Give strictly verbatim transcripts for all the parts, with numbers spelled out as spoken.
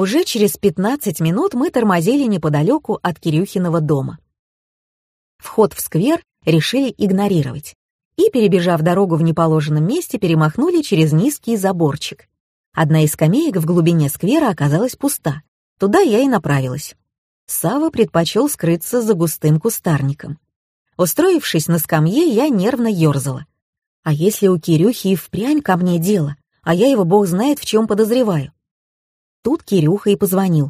Уже через пятнадцать минут мы тормозили неподалеку от Кирюхиного дома. Вход в сквер решили игнорировать и, перебежав дорогу в неположенном месте, перемахнули через низкий заборчик. Одна из скамеек в глубине сквера оказалась пуста. Туда я и направилась. Савва предпочел скрыться за густым кустарником. Устроившись на скамье, я нервно ерзала. А если у Кирюхи и впрямь ко мне дело, а я его бог знает в чем подозреваю? Тут Кирюха и позвонил.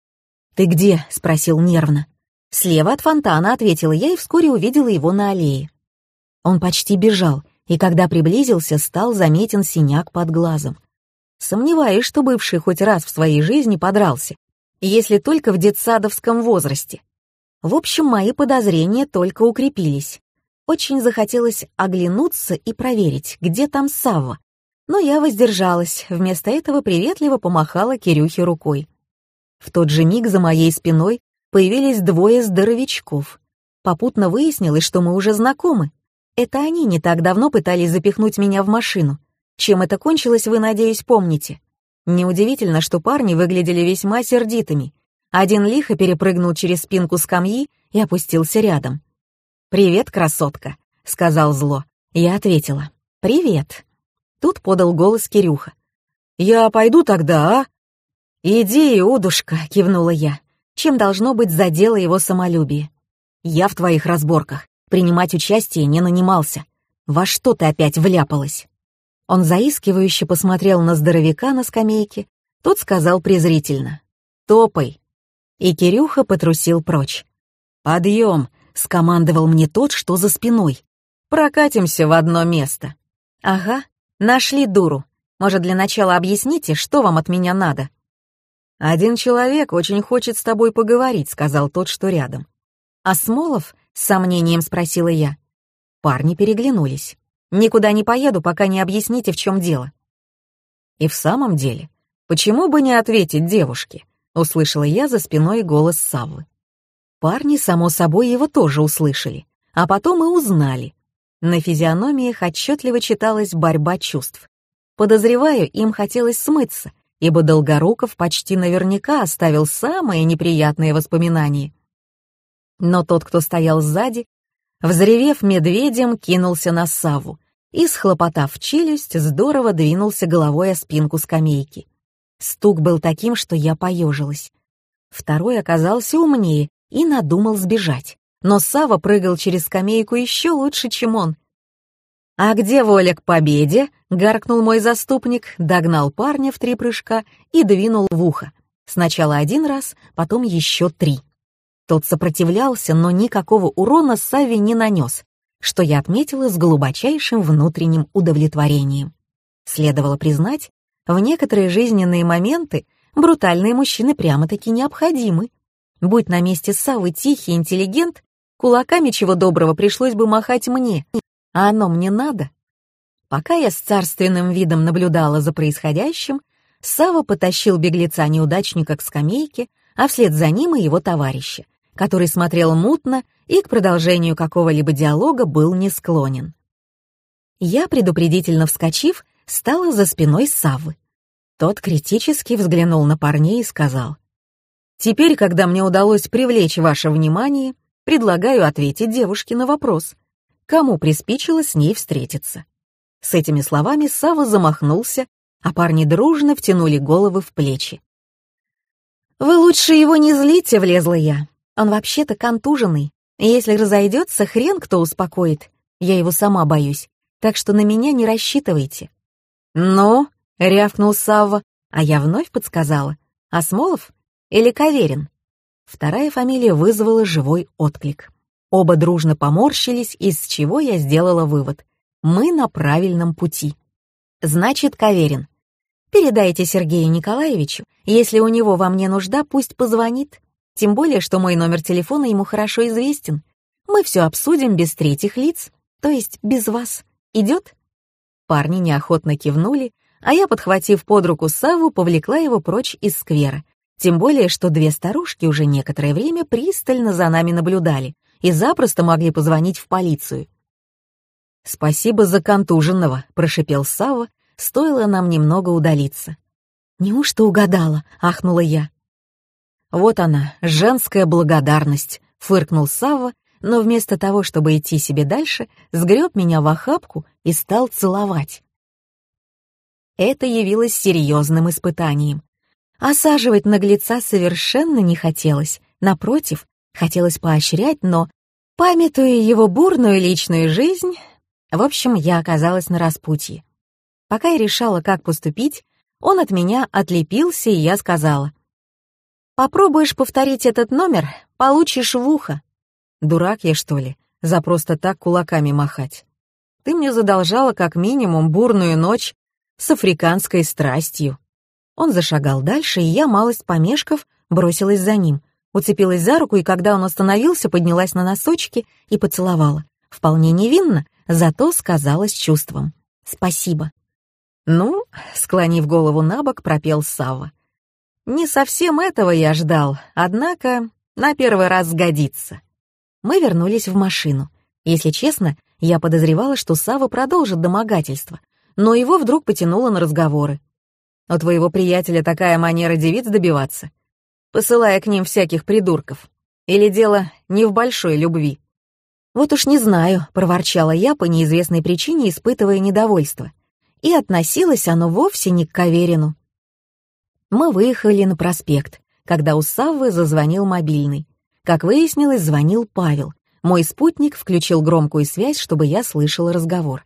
«Ты где?» — спросил нервно. «Слева от фонтана», — ответила я и вскоре увидела его на аллее. Он почти бежал, и когда приблизился, стал заметен синяк под глазом. Сомневаюсь, что бывший хоть раз в своей жизни подрался, если только в детсадовском возрасте. В общем, мои подозрения только укрепились. Очень захотелось оглянуться и проверить, где там Савва, но я воздержалась, вместо этого приветливо помахала Кирюхе рукой. В тот же миг за моей спиной появились двое здоровячков. Попутно выяснилось, что мы уже знакомы. Это они не так давно пытались запихнуть меня в машину. Чем это кончилось, вы, надеюсь, помните. Неудивительно, что парни выглядели весьма сердитыми. Один лихо перепрыгнул через спинку скамьи и опустился рядом. «Привет, красотка», — сказал зло. Я ответила. «Привет». Тут подал голос Кирюха. «Я пойду тогда, а?» «Иди, удушка», — кивнула я, чем должно быть задело его самолюбие. «Я в твоих разборках принимать участие не нанимался. Во что ты опять вляпалась?» Он заискивающе посмотрел на здоровяка на скамейке. Тот сказал презрительно: «Топай». И Кирюха потрусил прочь. «Подъем», — скомандовал мне тот, что за спиной. «Прокатимся в одно место». «Ага, нашли дуру. Может, для начала объясните, что вам от меня надо?» «Один человек очень хочет с тобой поговорить», — сказал тот, что рядом. «Асмолов?» — с сомнением спросила я. Парни переглянулись. «Никуда не поеду, пока не объясните, в чем дело». «И в самом деле, почему бы не ответить девушке?» — услышала я за спиной голос Саввы. Парни, само собой, его тоже услышали, а потом и узнали. На физиономиях отчетливо читалась борьба чувств. Подозреваю, им хотелось смыться, ибо Долгоруков почти наверняка оставил самые неприятные воспоминания. Но тот, кто стоял сзади, взревев медведем, кинулся на Савву и, схлопотав челюсть, здорово двинулся головой о спинку скамейки. Стук был таким, что я поежилась. Второй оказался умнее и надумал сбежать, но Савва прыгал через скамейку еще лучше, чем он. «А где воля к победе?» — гаркнул мой заступник, догнал парня в три прыжка и двинул в ухо. Сначала один раз, потом еще три. Тот сопротивлялся, но никакого урона Савве не нанес, что я отметила с глубочайшим внутренним удовлетворением. Следовало признать, в некоторые жизненные моменты брутальные мужчины прямо-таки необходимы. Будь на месте Саввы тихий интеллигент, кулаками чего доброго пришлось бы махать мне, а оно мне надо. Пока я с царственным видом наблюдала за происходящим, Савва потащил беглеца-неудачника к скамейке, а вслед за ним и его товарища, который смотрел мутно и к продолжению какого-либо диалога был не склонен. Я, предупредительно вскочив, стала за спиной Саввы. Тот критически взглянул на парней и сказал: «Теперь, когда мне удалось привлечь ваше внимание, предлагаю ответить девушке на вопрос, кому приспичило с ней встретиться». С этими словами Савва замахнулся, а парни дружно втянули головы в плечи. «Вы лучше его не злите», — влезла я. «Он вообще-то контуженный, и если разойдется, хрен кто успокоит. Я его сама боюсь, так что на меня не рассчитывайте». «Ну?» — рявкнул Савва, а я вновь подсказала: «Асмолов или Каверин?» Вторая фамилия вызвала живой отклик. Оба дружно поморщились, из чего я сделала вывод: мы на правильном пути. Значит, Каверин. Передайте Сергею Николаевичу, если у него во мне нужда, пусть позвонит. Тем более, что мой номер телефона ему хорошо известен. Мы все обсудим без третьих лиц, то есть без вас. Идет?» Парни неохотно кивнули, а я, подхватив под руку Савву, повлекла его прочь из сквера. Тем более, что две старушки уже некоторое время пристально за нами наблюдали и запросто могли позвонить в полицию. «Спасибо за контуженного», — прошипел Савва, стоило нам немного удалиться. «Неужто угадала?» — ахнула я. «Вот она, женская благодарность», — фыркнул Савва, но вместо того, чтобы идти себе дальше, сгреб меня в охапку и стал целовать. Это явилось серьезным испытанием. Осаживать наглеца совершенно не хотелось, напротив, хотелось поощрять, но, памятуя его бурную личную жизнь, в общем, я оказалась на распутье. Пока я решала, как поступить, он от меня отлепился, и я сказала: «Попробуешь повторить этот номер, получишь в ухо». Дурак я, что ли, за просто так кулаками махать? Ты мне задолжала как минимум бурную ночь с африканской страстью. Он зашагал дальше, и я, малость помешков, бросилась за ним, уцепилась за руку, и когда он остановился, поднялась на носочки и поцеловала. Вполне невинно, зато сказала с чувством: «Спасибо». «Ну», — склонив голову набок, пропел Савва. «Не совсем этого я ждал, однако на первый раз сгодится». Мы вернулись в машину. Если честно, я подозревала, что Савва продолжит домогательство, но его вдруг потянуло на разговоры. «У твоего приятеля такая манера девиц добиваться, посылая к ним всяких придурков. Или дело не в большой любви?» «Вот уж не знаю», — проворчала я по неизвестной причине, испытывая недовольство. И относилось оно вовсе не к Каверину. Мы выехали на проспект, когда у Саввы зазвонил мобильный. Как выяснилось, звонил Павел. Мой спутник включил громкую связь, чтобы я слышала разговор.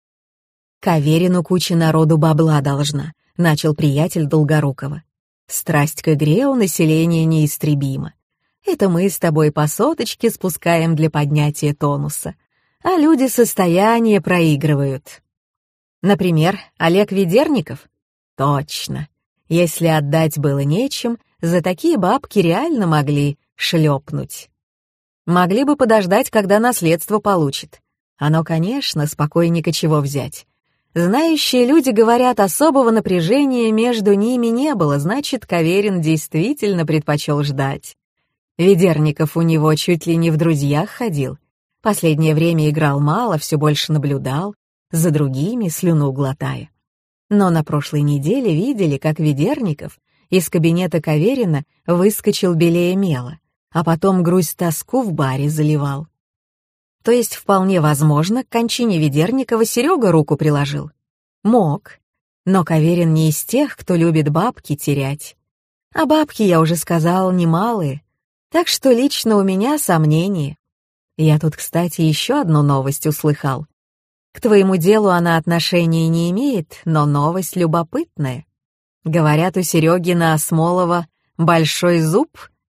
«Каверину куча народу бабла должна», — начал приятель Долгорукова. «Страсть к игре у населения неистребима. Это мы с тобой по соточке спускаем для поднятия тонуса, а люди состояние проигрывают. Например, Олег Ведерников? Точно. Если отдать было нечем, за такие бабки реально могли шлепнуть. Могли бы подождать, когда наследство получит. Оно, конечно, спокойненько чего взять. Знающие люди говорят, особого напряжения между ними не было, значит, Каверин действительно предпочел ждать. Ведерников у него чуть ли не в друзьях ходил. Последнее время играл мало, все больше наблюдал, за другими слюну глотая. Но на прошлой неделе видели, как Ведерников из кабинета Каверина выскочил белее мела, а потом грусть-тоску в баре заливал. То есть, вполне возможно, к кончине Ведерникова Серега руку приложил. Мог. Но Каверин не из тех, кто любит бабки терять. А бабки, я уже сказал, немалые. Так что лично у меня сомнения. Я тут, кстати, еще одну новость услыхал. К твоему делу она отношения не имеет, но новость любопытная. Говорят, у Сереги на Осмолова большой зуб.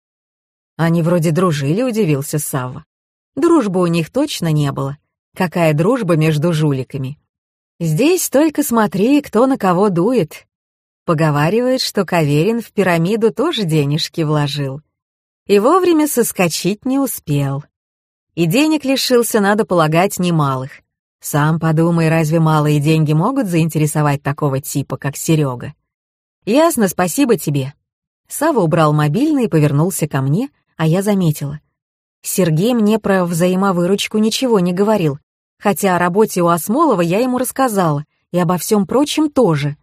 Они вроде дружили, удивился Савва. Дружбы у них точно не было. Какая дружба между жуликами? Здесь только смотри, кто на кого дует. Поговаривает, что Каверин в пирамиду тоже денежки вложил. И вовремя соскочить не успел. И денег лишился, надо полагать, немалых. Сам подумай, разве малые деньги могут заинтересовать такого типа, как Серега? Ясно, спасибо тебе. Савва убрал мобильный и повернулся ко мне, а я заметила. Сергей мне про взаимовыручку ничего не говорил, хотя о работе у Осмолова я ему рассказала, и обо всем прочем тоже.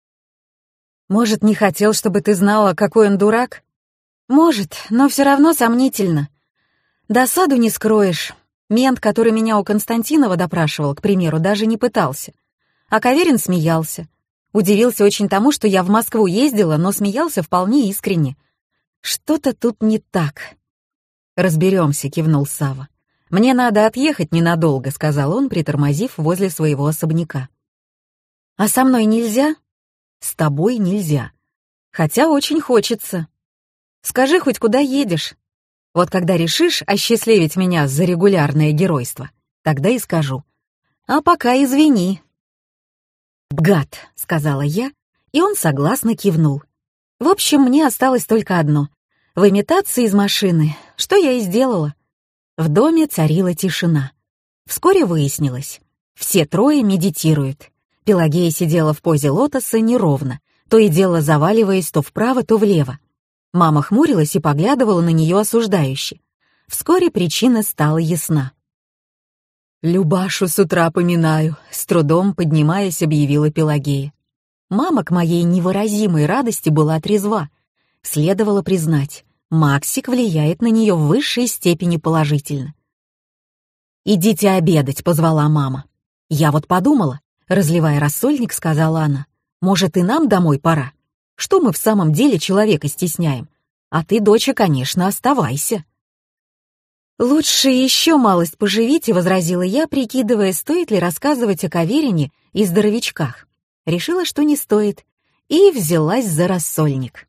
Может, не хотел, чтобы ты знала, какой он дурак? Может, но все равно сомнительно. Досаду не скроешь. Мент, который меня у Константинова допрашивал, к примеру, даже не пытался. А Каверин смеялся. Удивился очень тому, что я в Москву ездила, но смеялся вполне искренне. Что-то тут не так. «Разберемся», — кивнул Савва. «Мне надо отъехать ненадолго», — сказал он, притормозив возле своего особняка. «А со мной нельзя?» «С тобой нельзя. Хотя очень хочется. Скажи хоть, куда едешь? Вот когда решишь осчастливить меня за регулярное геройство, тогда и скажу. А пока извини». «Гад», — сказала я, и он согласно кивнул. В общем, мне осталось только одно — выметаться из машины, что я и сделала. В доме царила тишина. Вскоре выяснилось, все трое медитируют. Пелагея сидела в позе лотоса неровно, то и дело заваливаясь то вправо, то влево. Мама хмурилась и поглядывала на нее осуждающе. Вскоре причина стала ясна. «Любашу с утра поминаю», — с трудом поднимаясь, объявила Пелагея. Мама к моей невыразимой радости была трезва. Следовало признать, Максик влияет на нее в высшей степени положительно. «Идите обедать», — позвала мама. «Я вот подумала», — разливая рассольник, сказала она. «Может, и нам домой пора? Что мы в самом деле человека стесняем? А ты, доча, конечно, оставайся». «Лучше еще малость поживите», — возразила я, прикидывая, стоит ли рассказывать о Каверине и здоровячках. Решила, что не стоит, и взялась за рассольник.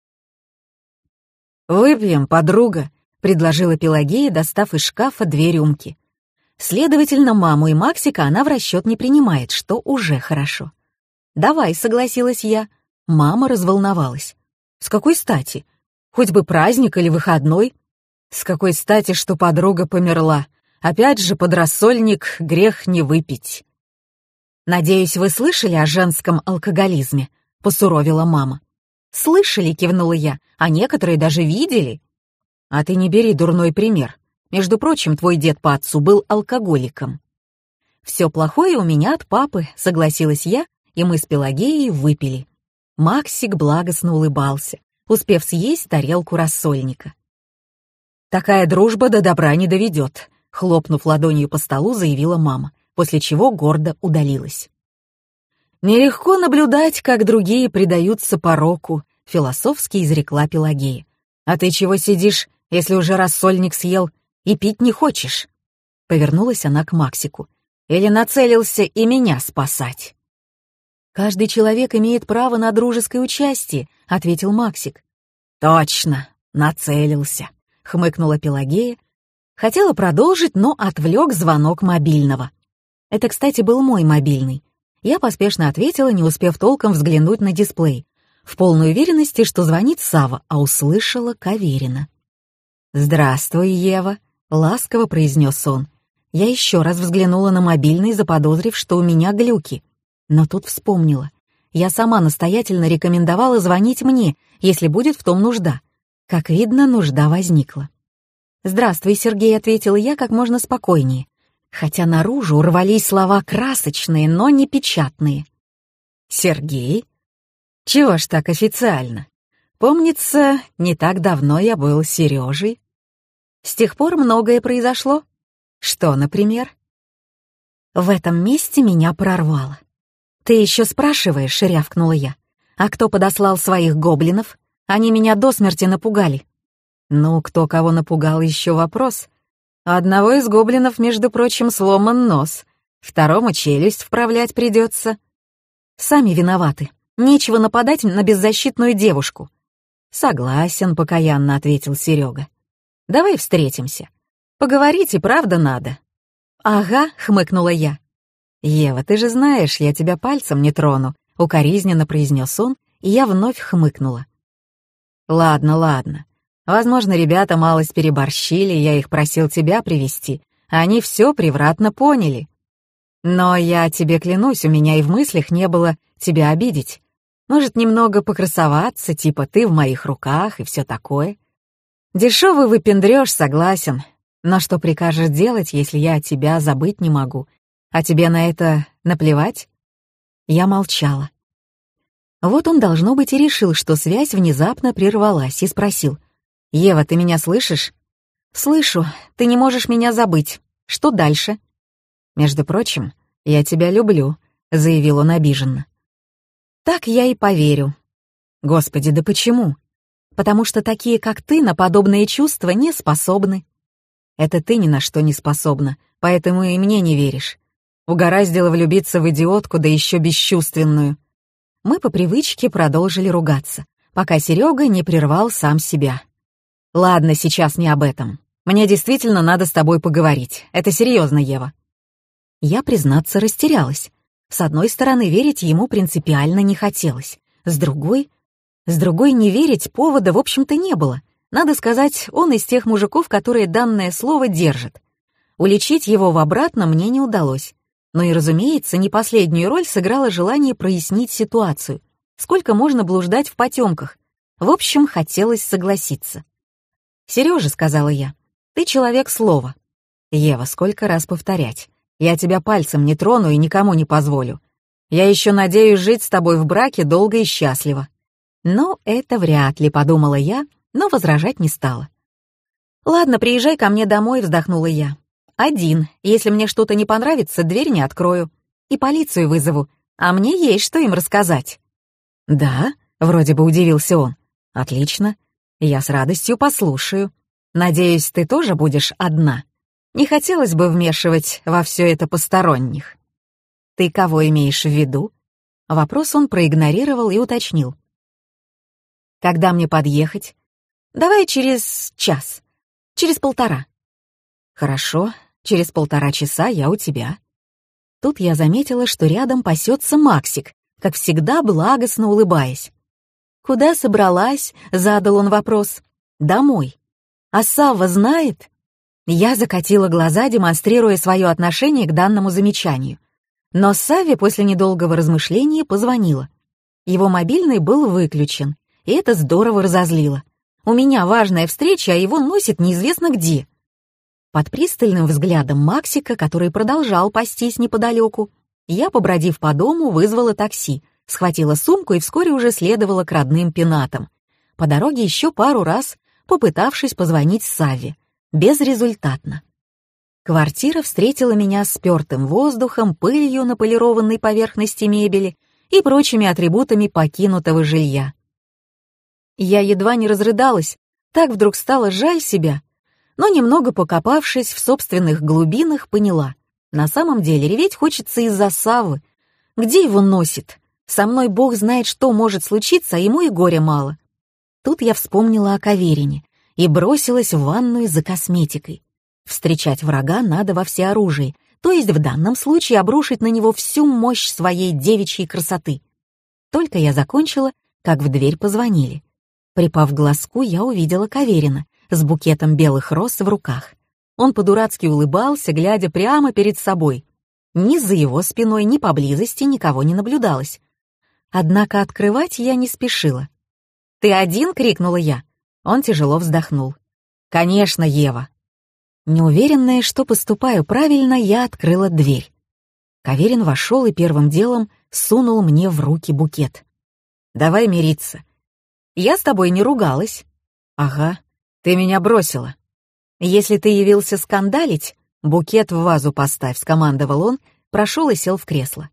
«Выпьем, подруга», — предложила Пелагея, достав из шкафа две рюмки. Следовательно, маму и Максика она в расчет не принимает, что уже хорошо. «Давай», — согласилась я. Мама разволновалась. «С какой стати? Хоть бы праздник или выходной?» «С какой стати, что подруга померла? Опять же, под рассольник грех не выпить». «Надеюсь, вы слышали о женском алкоголизме?» — посуровила мама. «Слышали», — кивнула я, — «а некоторые даже видели». «А ты не бери дурной пример. Между прочим, твой дед по отцу был алкоголиком». «Все плохое у меня от папы», — согласилась я, и мы с Пелагеей выпили. Максик благостно улыбался, успев съесть тарелку рассольника. «Такая дружба до добра не доведет», — хлопнув ладонью по столу, заявила мама, после чего гордо удалилась. «Нелегко наблюдать, как другие предаются пороку», — философски изрекла Пелагея. «А ты чего сидишь, если уже рассольник съел и пить не хочешь?» Повернулась она к Максику. «Или нацелился и меня спасать?» «Каждый человек имеет право на дружеское участие», — ответил Максик. «Точно, нацелился», — хмыкнула Пелагея. Хотела продолжить, но отвлек звонок мобильного. Это, кстати, был мой мобильный. Я поспешно ответила, не успев толком взглянуть на дисплей, в полной уверенности, что звонит Сава, а услышала Каверина. «Здравствуй, Ева», — ласково произнес он. Я еще раз взглянула на мобильный, заподозрив, что у меня глюки. Но тут вспомнила. Я сама настоятельно рекомендовала звонить мне, если будет в том нужда. Как видно, нужда возникла. «Здравствуй, Сергей», — ответила я как можно спокойнее, хотя наружу рвались слова красочные, но не печатные. «Сергей? Чего ж так официально? Помнится, не так давно я был Сережей. С тех пор многое произошло. Что, например?» В этом месте меня прорвало. «Ты еще спрашиваешь?» — рявкнула я. «А кто подослал своих гоблинов? Они меня до смерти напугали». «Ну, кто кого напугал, еще вопрос. Одного из гоблинов, между прочим, сломан нос, второму челюсть вправлять придется». «Сами виноваты. Нечего нападать на беззащитную девушку». «Согласен», — покаянно ответил Серега. «Давай встретимся. Поговорить и правда надо». «Ага», — хмыкнула я. «Ева, ты же знаешь, я тебя пальцем не трону», — укоризненно произнес он, и я вновь хмыкнула. «Ладно, ладно. Возможно, ребята малость переборщили, я их просил тебя привести, а они все превратно поняли. Но я тебе клянусь, у меня и в мыслях не было тебя обидеть. Может, немного покрасоваться, типа ты в моих руках и все такое. Дешевый выпендрёж, согласен, но что прикажешь делать, если я тебя забыть не могу? А тебе на это наплевать?» Я молчала. Вот он, должно быть, и решил, что связь внезапно прервалась, и спросил: «Ева, ты меня слышишь?» «Слышу. Ты не можешь меня забыть. Что дальше?» «Между прочим, я тебя люблю», — заявил он обиженно. «Так я и поверю». «Господи, да почему?» «Потому что такие, как ты, на подобные чувства не способны». «Это ты ни на что не способна, поэтому и мне не веришь. Угораздило влюбиться в идиотку, да еще бесчувственную». Мы по привычке продолжили ругаться, пока Серега не прервал сам себя. «Ладно, сейчас не об этом. Мне действительно надо с тобой поговорить. Это серьезно, Ева». Я, признаться, растерялась. С одной стороны, верить ему принципиально не хотелось. С другой... С другой, не верить повода, в общем-то, не было. Надо сказать, он из тех мужиков, которые данное слово держат. Уличить его в обратном мне не удалось. Но и, разумеется, не последнюю роль сыграло желание прояснить ситуацию. Сколько можно блуждать в потемках? В общем, хотелось согласиться. «Сережа», — сказала я, — «ты человек слова». «Ева, сколько раз повторять? Я тебя пальцем не трону и никому не позволю. Я еще надеюсь жить с тобой в браке долго и счастливо». «Ну, это вряд ли», — подумала я, но возражать не стала. «Ладно, приезжай ко мне домой», — вздохнула я. «Один. Если мне что-то не понравится, дверь не открою. И полицию вызову, а мне есть что им рассказать». «Да?» — вроде бы удивился он. «Отлично. Я с радостью послушаю. Надеюсь, ты тоже будешь одна. Не хотелось бы вмешивать во все это посторонних». «Ты кого имеешь в виду?» Вопрос он проигнорировал и уточнил. «Когда мне подъехать?» «Давай через час. Через полтора». «Хорошо, через полтора часа я у тебя». Тут я заметила, что рядом пасется Максик, как всегда благостно улыбаясь. «Куда собралась?» — задал он вопрос. «Домой. А Савва знает?» Я закатила глаза, демонстрируя свое отношение к данному замечанию. Но Савве после недолгого размышления позвонила. Его мобильный был выключен, и это здорово разозлило. У меня важная встреча, а его носит неизвестно где. Под пристальным взглядом Максика, который продолжал пастись неподалеку, я, побродив по дому, вызвала такси, схватила сумку и вскоре уже следовала к родным пенатам. По дороге еще пару раз попытавшись позвонить Савве. Безрезультатно. Квартира встретила меня спёртым воздухом, пылью на полированной поверхности мебели и прочими атрибутами покинутого жилья. Я едва не разрыдалась, так вдруг стало жаль себя, но немного покопавшись в собственных глубинах, поняла. На самом деле реветь хочется из-за Саввы. Где его носит? Со мной бог знает, что может случиться, а ему и горя мало. Тут я вспомнила о Каверине и бросилась в ванную за косметикой. Встречать врага надо во всеоружии, то есть в данном случае обрушить на него всю мощь своей девичьей красоты. Только я закончила, как в дверь позвонили. Припав к глазку, я увидела Каверина с букетом белых роз в руках. Он по-дурацки улыбался, глядя прямо перед собой. Ни за его спиной, ни поблизости никого не наблюдалось. Однако открывать я не спешила. «Ты один?» — крикнула я. Он тяжело вздохнул. «Конечно, Ева». Неуверенная, что поступаю правильно, я открыла дверь. Каверин вошел и первым делом сунул мне в руки букет. «Давай мириться. Я с тобой не ругалась». «Ага, ты меня бросила». «Если ты явился скандалить, букет в вазу поставь», — скомандовал он, прошел и сел в кресло.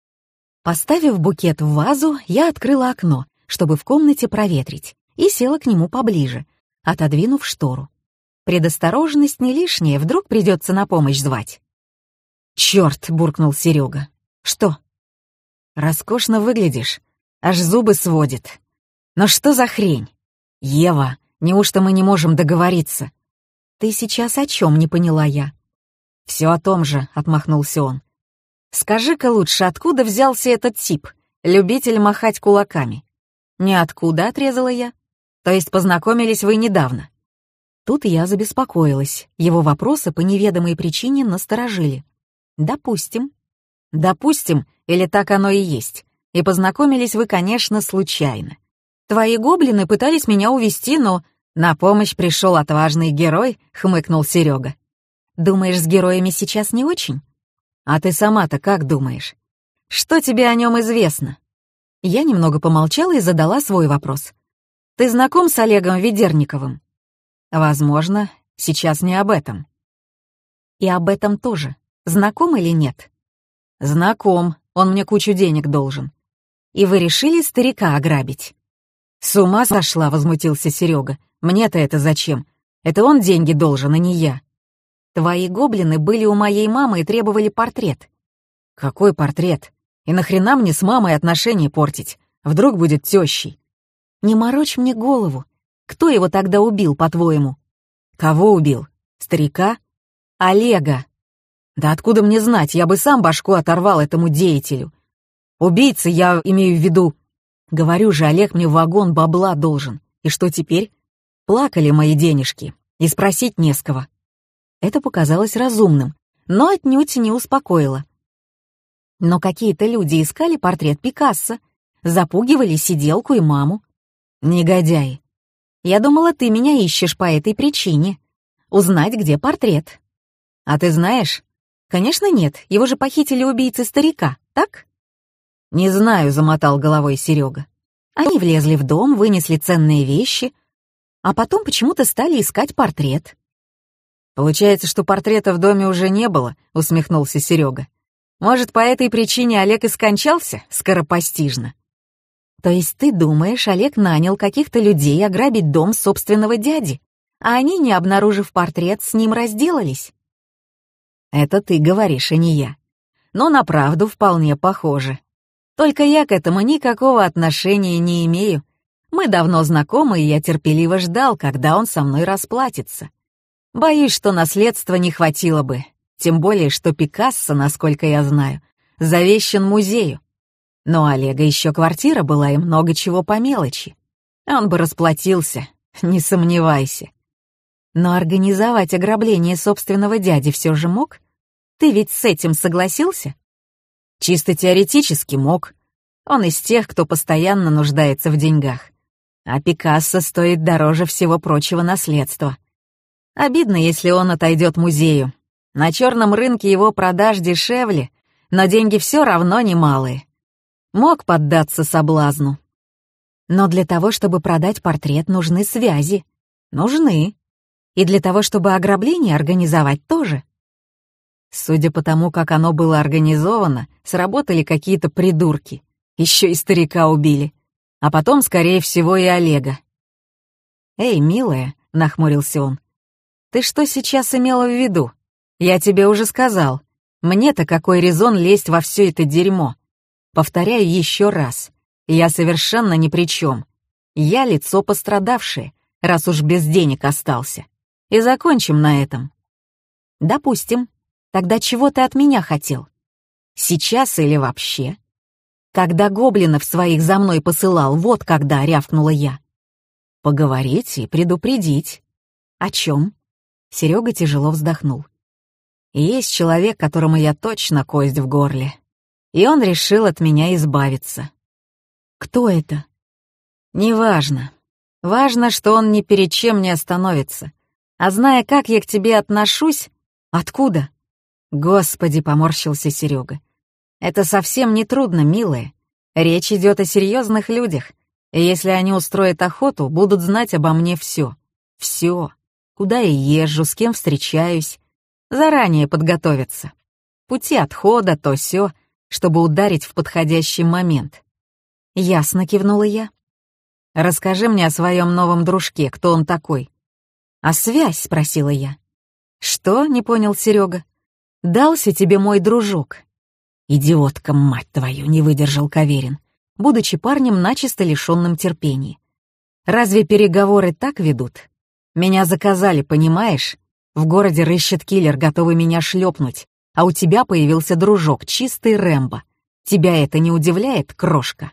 Поставив букет в вазу, я открыла окно, чтобы в комнате проветрить, и села к нему поближе, отодвинув штору. Предосторожность не лишняя, вдруг придется на помощь звать. «Черт!» — буркнул Серега. «Что?» «Роскошно выглядишь, аж зубы сводит. Но что за хрень? Ева, неужто мы не можем договориться?» «Ты сейчас о чем?» — не поняла я. «Все о том же», — отмахнулся он. «Скажи-ка лучше, откуда взялся этот тип, любитель махать кулаками?» «Ниоткуда», — отрезала я. «То есть познакомились вы недавно?» Тут я забеспокоилась. Его вопросы по неведомой причине насторожили. «Допустим». «Допустим, или так оно и есть. И познакомились вы, конечно, случайно. Твои гоблины пытались меня увести, но на помощь пришел отважный герой», — хмыкнул Серега. «Думаешь, с героями сейчас не очень?» «А ты сама-то как думаешь? Что тебе о нем известно?» Я немного помолчала и задала свой вопрос. «Ты знаком с Олегом Ведерниковым?» «Возможно, сейчас не об этом». «И об этом тоже. Знаком или нет?» «Знаком, он мне кучу денег должен». «И вы решили старика ограбить?» «С ума сошла», — возмутился Серега. «Мне-то это зачем? Это он деньги должен, а не я». «Твои гоблины были у моей мамы и требовали портрет». «Какой портрет? И нахрена мне с мамой отношения портить? Вдруг будет тещей?» «Не морочь мне голову. Кто его тогда убил, по-твоему?» «Кого убил? Старика?» «Олега». «Да откуда мне знать? Я бы сам башку оторвал этому деятелю. Убийца, я имею в виду. Говорю же, Олег мне вагон бабла должен. И что теперь? Плакали мои денежки, и спросить не с кого». Это показалось разумным, но отнюдь не успокоило. Но какие-то люди искали портрет Пикассо, запугивали сиделку и маму. «Негодяи. Я думала, ты меня ищешь по этой причине. Узнать, где портрет». «А ты знаешь?» «Конечно нет, его же похитили убийцы старика, так?» «Не знаю», — замотал головой Серега. Они влезли в дом, вынесли ценные вещи, а потом почему-то стали искать портрет. «Получается, что портрета в доме уже не было», — усмехнулся Серега. «Может, по этой причине Олег и скончался скоропостижно?» «То есть ты думаешь, Олег нанял каких-то людей ограбить дом собственного дяди, а они, не обнаружив портрет, с ним разделались?» «Это ты говоришь, а не я. Но на правду вполне похоже. Только я к этому никакого отношения не имею. Мы давно знакомы, и я терпеливо ждал, когда он со мной расплатится. Боюсь, что наследства не хватило бы, тем более, что Пикассо, насколько я знаю, завещан музею. Но у Олега еще квартира была и много чего по мелочи. Он бы расплатился, не сомневайся. Но организовать ограбление собственного дяди все же мог? Ты ведь с этим согласился? Чисто теоретически мог. Он из тех, кто постоянно нуждается в деньгах. А Пикассо стоит дороже всего прочего наследства. Обидно, если он отойдет музею. На черном рынке его продаж дешевле, но деньги все равно немалые. Мог поддаться соблазну. Но для того, чтобы продать портрет, нужны связи. Нужны. И для того, чтобы ограбление организовать, тоже. Судя по тому, как оно было организовано, сработали какие-то придурки. Еще и старика убили. А потом, скорее всего, и Олега. «Эй, милая», — нахмурился он, — «ты что сейчас имела в виду? Я тебе уже сказал. Мне-то какой резон лезть во все это дерьмо? Повторяю еще раз. Я совершенно ни при чем. Я лицо пострадавшее, раз уж без денег остался. И закончим на этом». «Допустим. Тогда чего ты от меня хотел? Сейчас или вообще? Когда гоблинов своих за мной посылал, вот когда, рявкнула я. Поговорить и предупредить. О чем? Серега тяжело вздохнул. Есть человек, которому я точно кость в горле. И он решил от меня избавиться. Кто это? Неважно. Важно, что он ни перед чем не остановится. А зная, как я к тебе отношусь... Откуда? Господи, поморщился Серега. Это совсем не трудно, милая. Речь идет о серьезных людях. И если они устроят охоту, будут знать обо мне все. Все. Куда я езжу, с кем встречаюсь. Заранее подготовиться. Пути отхода, то сё, чтобы ударить в подходящий момент. Ясно, кивнула я. Расскажи мне о своем новом дружке, кто он такой. А связь, спросила я. Что, не понял Серега. Дался тебе мой дружок. Идиотка, мать твою, не выдержал Каверин, будучи парнем начисто лишенным терпения. Разве переговоры так ведут? Меня заказали, понимаешь? В городе рыщет киллер, готовый меня шлепнуть, а у тебя появился дружок, чистый Рэмбо. Тебя это не удивляет, крошка?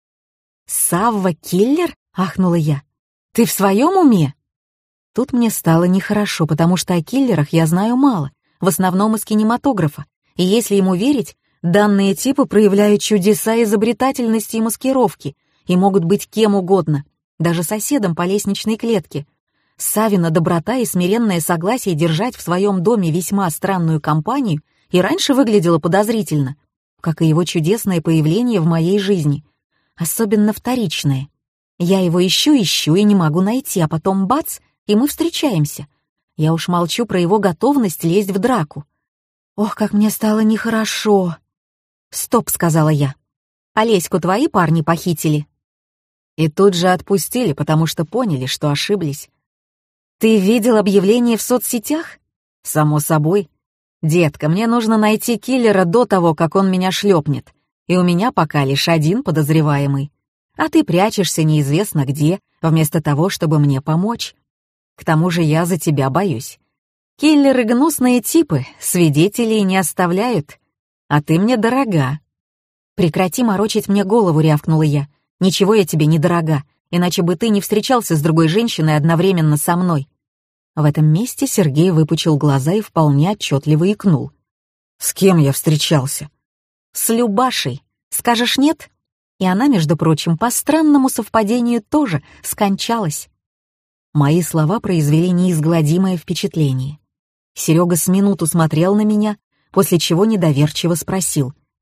Савва киллер? Ахнула я. Ты в своем уме? Тут мне стало нехорошо, потому что о киллерах я знаю мало, в основном из кинематографа, и если ему верить, данные типы проявляют чудеса изобретательности и маскировки и могут быть кем угодно, даже соседом по лестничной клетке. Савина доброта и смиренное согласие держать в своем доме весьма странную компанию и раньше выглядело подозрительно, как и его чудесное появление в моей жизни, особенно вторичное. Я его ищу-ищу и не могу найти, а потом бац, и мы встречаемся. Я уж молчу про его готовность лезть в драку. Ох, как мне стало нехорошо. «Стоп», — сказала я. «Олеську твои парни похитили?» И тут же отпустили, потому что поняли, что ошиблись. «Ты видел объявление в соцсетях?» «Само собой. Детка, мне нужно найти киллера до того, как он меня шлепнет, и у меня пока лишь один подозреваемый. А ты прячешься неизвестно где, вместо того, чтобы мне помочь. К тому же я за тебя боюсь. Киллеры — гнусные типы, свидетелей не оставляют. А ты мне дорога». «Прекрати морочить мне голову», — рявкнула я. «Ничего я тебе не дорога, иначе бы ты не встречался с другой женщиной одновременно со мной». В этом месте Сергей выпучил глаза и вполне отчетливо икнул. «С кем я встречался?» «С Любашей. Скажешь нет?» И она, между прочим, по странному совпадению тоже скончалась. Мои слова произвели неизгладимое впечатление. Серега с минуту смотрел на меня, после чего недоверчиво спросил.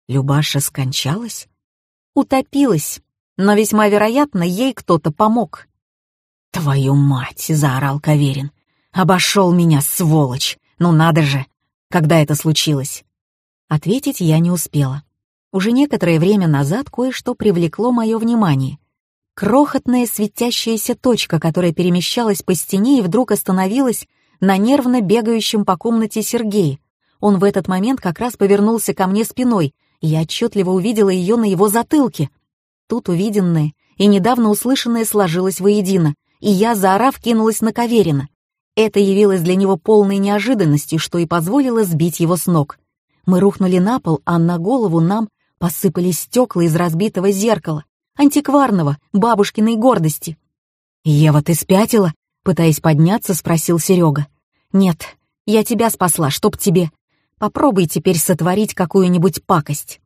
Любаша скончалась? Утопилась, но весьма вероятно, ей кто-то помог. «Твою мать!» — заорал Каверин. «Обошел меня, сволочь! Ну надо же! Когда это случилось?» Ответить я не успела. Уже некоторое время назад кое-что привлекло мое внимание. Крохотная светящаяся точка, которая перемещалась по стене и вдруг остановилась на нервно бегающем по комнате Сергее. Он в этот момент как раз повернулся ко мне спиной, и я отчетливо увидела ее на его затылке. Тут увиденное и недавно услышанное сложилось воедино, и я, заорав, кинулась на Каверина. Это явилось для него полной неожиданностью, что и позволило сбить его с ног. Мы рухнули на пол, а на голову нам посыпались стекла из разбитого зеркала, антикварного, бабушкиной гордости. «Ева, ты спятила?» — пытаясь подняться, спросил Серега. «Нет, я тебя спасла, чтоб тебе. Попробуй теперь сотворить какую-нибудь пакость».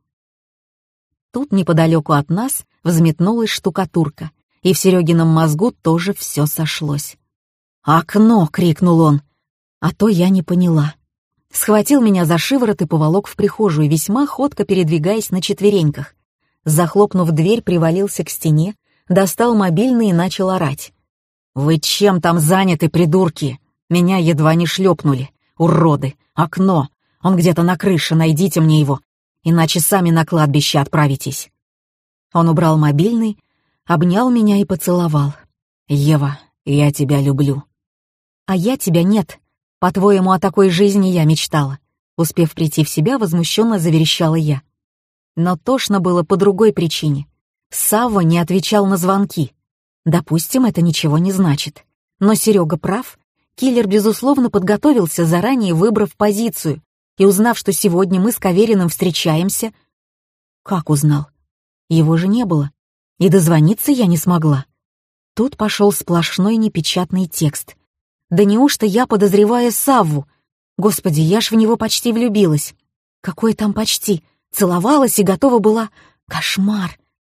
Тут неподалеку от нас взметнулась штукатурка, и в Серегином мозгу тоже все сошлось. «Окно!» — крикнул он. А то я не поняла. Схватил меня за шиворот и поволок в прихожую, весьма ходко передвигаясь на четвереньках. Захлопнув дверь, привалился к стене, достал мобильный и начал орать. «Вы чем там заняты, придурки? Меня едва не шлепнули. Уроды! Окно! Он где-то на крыше, найдите мне его, иначе сами на кладбище отправитесь». Он убрал мобильный, обнял меня и поцеловал. «Ева, я тебя люблю». «А я тебя нет. По-твоему, о такой жизни я мечтала?» Успев прийти в себя, возмущенно заверещала я. Но тошно было по другой причине. Савва не отвечал на звонки. Допустим, это ничего не значит. Но Серега прав. Киллер, безусловно, подготовился, заранее выбрав позицию. И узнав, что сегодня мы с Кавериным встречаемся... Как узнал? Его же не было. И дозвониться я не смогла. Тут пошел сплошной непечатный текст. Да неужто я подозреваю Савву? Господи, я ж в него почти влюбилась. Какое там почти? Целовалась и готова была... Кошмар!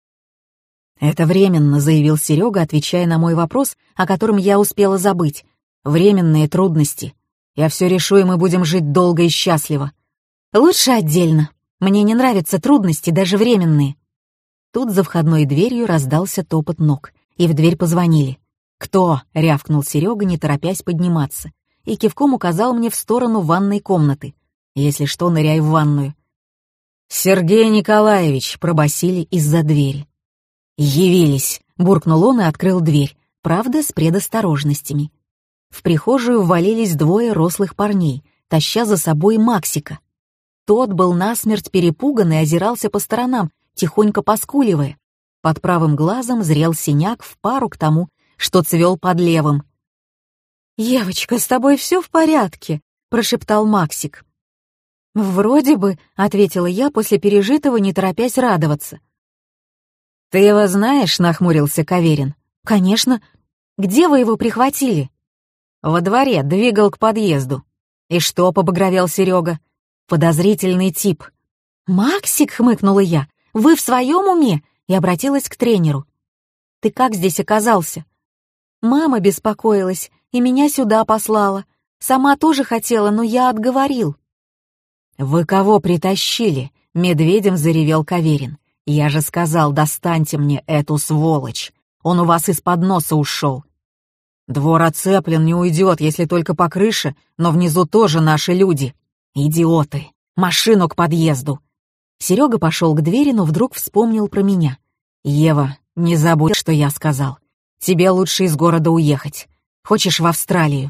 «Это временно», — заявил Серега, отвечая на мой вопрос, о котором я успела забыть. «Временные трудности. Я все решу, и мы будем жить долго и счастливо. Лучше отдельно. Мне не нравятся трудности, даже временные». Тут за входной дверью раздался топот ног, и в дверь позвонили. «Кто?» — рявкнул Серега, не торопясь подниматься, и кивком указал мне в сторону ванной комнаты. «Если что, ныряй в ванную». «Сергей Николаевич!» — пробасили из-за двери. «Явились!» — буркнул он и открыл дверь, правда, с предосторожностями. В прихожую ввалились двое рослых парней, таща за собой Максика. Тот был насмерть перепуган и озирался по сторонам, тихонько поскуливая. Под правым глазом зрел синяк в пару к тому, что цвел под левым. «Евочка, с тобой все в порядке?» — прошептал Максик. «Вроде бы», — ответила я после пережитого, не торопясь радоваться. «Ты его знаешь?» — нахмурился Каверин. «Конечно. Где вы его прихватили?» «Во дворе, двигал к подъезду». «И что?» — побагровел Серега. «Подозрительный тип». «Максик!» — хмыкнула я. «Вы в своем уме?» — и обратилась к тренеру. «Ты как здесь оказался?» «Мама беспокоилась и меня сюда послала. Сама тоже хотела, но я отговорил». «Вы кого притащили?» — медведем заревел Каверин. «Я же сказал, достаньте мне эту сволочь. Он у вас из-под носа ушел. Двор оцеплен, не уйдет, если только по крыше, но внизу тоже наши люди. Идиоты! Машину к подъезду!» Серега пошел к двери, но вдруг вспомнил про меня. «Ева, не забудь, что я сказал. Тебе лучше из города уехать. Хочешь в Австралию?»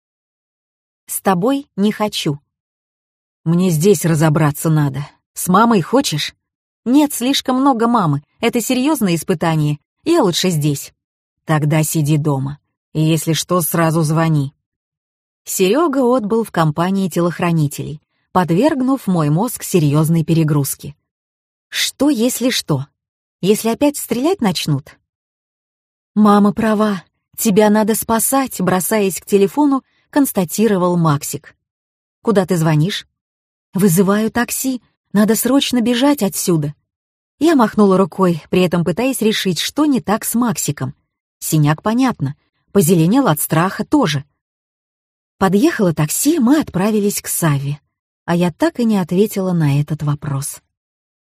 «С тобой не хочу». «Мне здесь разобраться надо. С мамой хочешь?» «Нет, слишком много мамы. Это серьезное испытание. Я лучше здесь». «Тогда сиди дома. И если что, сразу звони». Серега отбыл в компании телохранителей, подвергнув мой мозг серьезной перегрузке. Что, если что? Если опять стрелять начнут? «Мама права. Тебя надо спасать», — бросаясь к телефону, констатировал Максик. «Куда ты звонишь?» «Вызываю такси. Надо срочно бежать отсюда». Я махнула рукой, при этом пытаясь решить, что не так с Максиком. Синяк понятно, позеленел от страха тоже. Подъехало такси, мы отправились к Савве, а я так и не ответила на этот вопрос.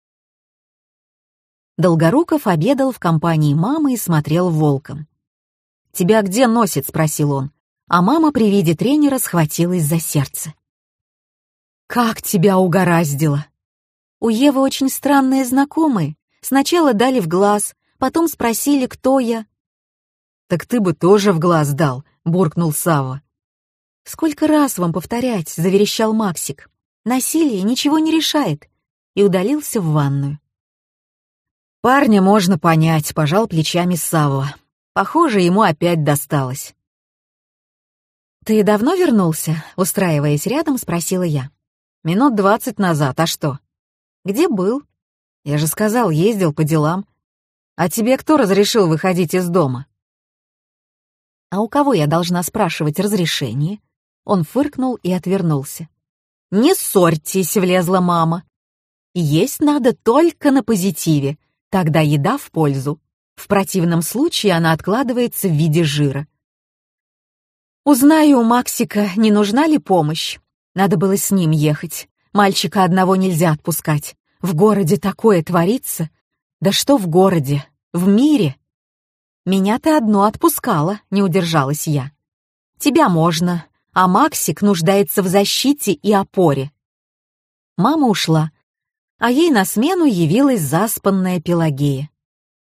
Долгоруков обедал в компании мамы и смотрел волком. «Тебя где носит?» — спросил он, а мама при виде тренера схватилась за сердце. «Как тебя угораздило!» У Евы очень странные знакомые. Сначала дали в глаз, потом спросили, кто я. «Так ты бы тоже в глаз дал», — буркнул Савва. «Сколько раз вам повторять?» — заверещал Максик. «Насилие ничего не решает», и удалился в ванную. «Парня можно понять», — пожал плечами Савва. Похоже, ему опять досталось. «Ты давно вернулся?» — устраиваясь рядом, спросила я. «Минут двадцать назад, а что?» «Где был?» «Я же сказал, ездил по делам. А тебе кто разрешил выходить из дома?» «А у кого я должна спрашивать разрешение?» Он фыркнул и отвернулся. «Не ссорьтесь», — влезла мама. «Есть надо только на позитиве, тогда еда в пользу. В противном случае она откладывается в виде жира». «Узнаю у Максика, не нужна ли помощь. Надо было с ним ехать. Мальчика одного нельзя отпускать. В городе такое творится. Да что в городе? В мире?» «Меня ты одно отпускала», — не удержалась я. «Тебя можно, а Максик нуждается в защите и опоре». Мама ушла, а ей на смену явилась заспанная Пелагея.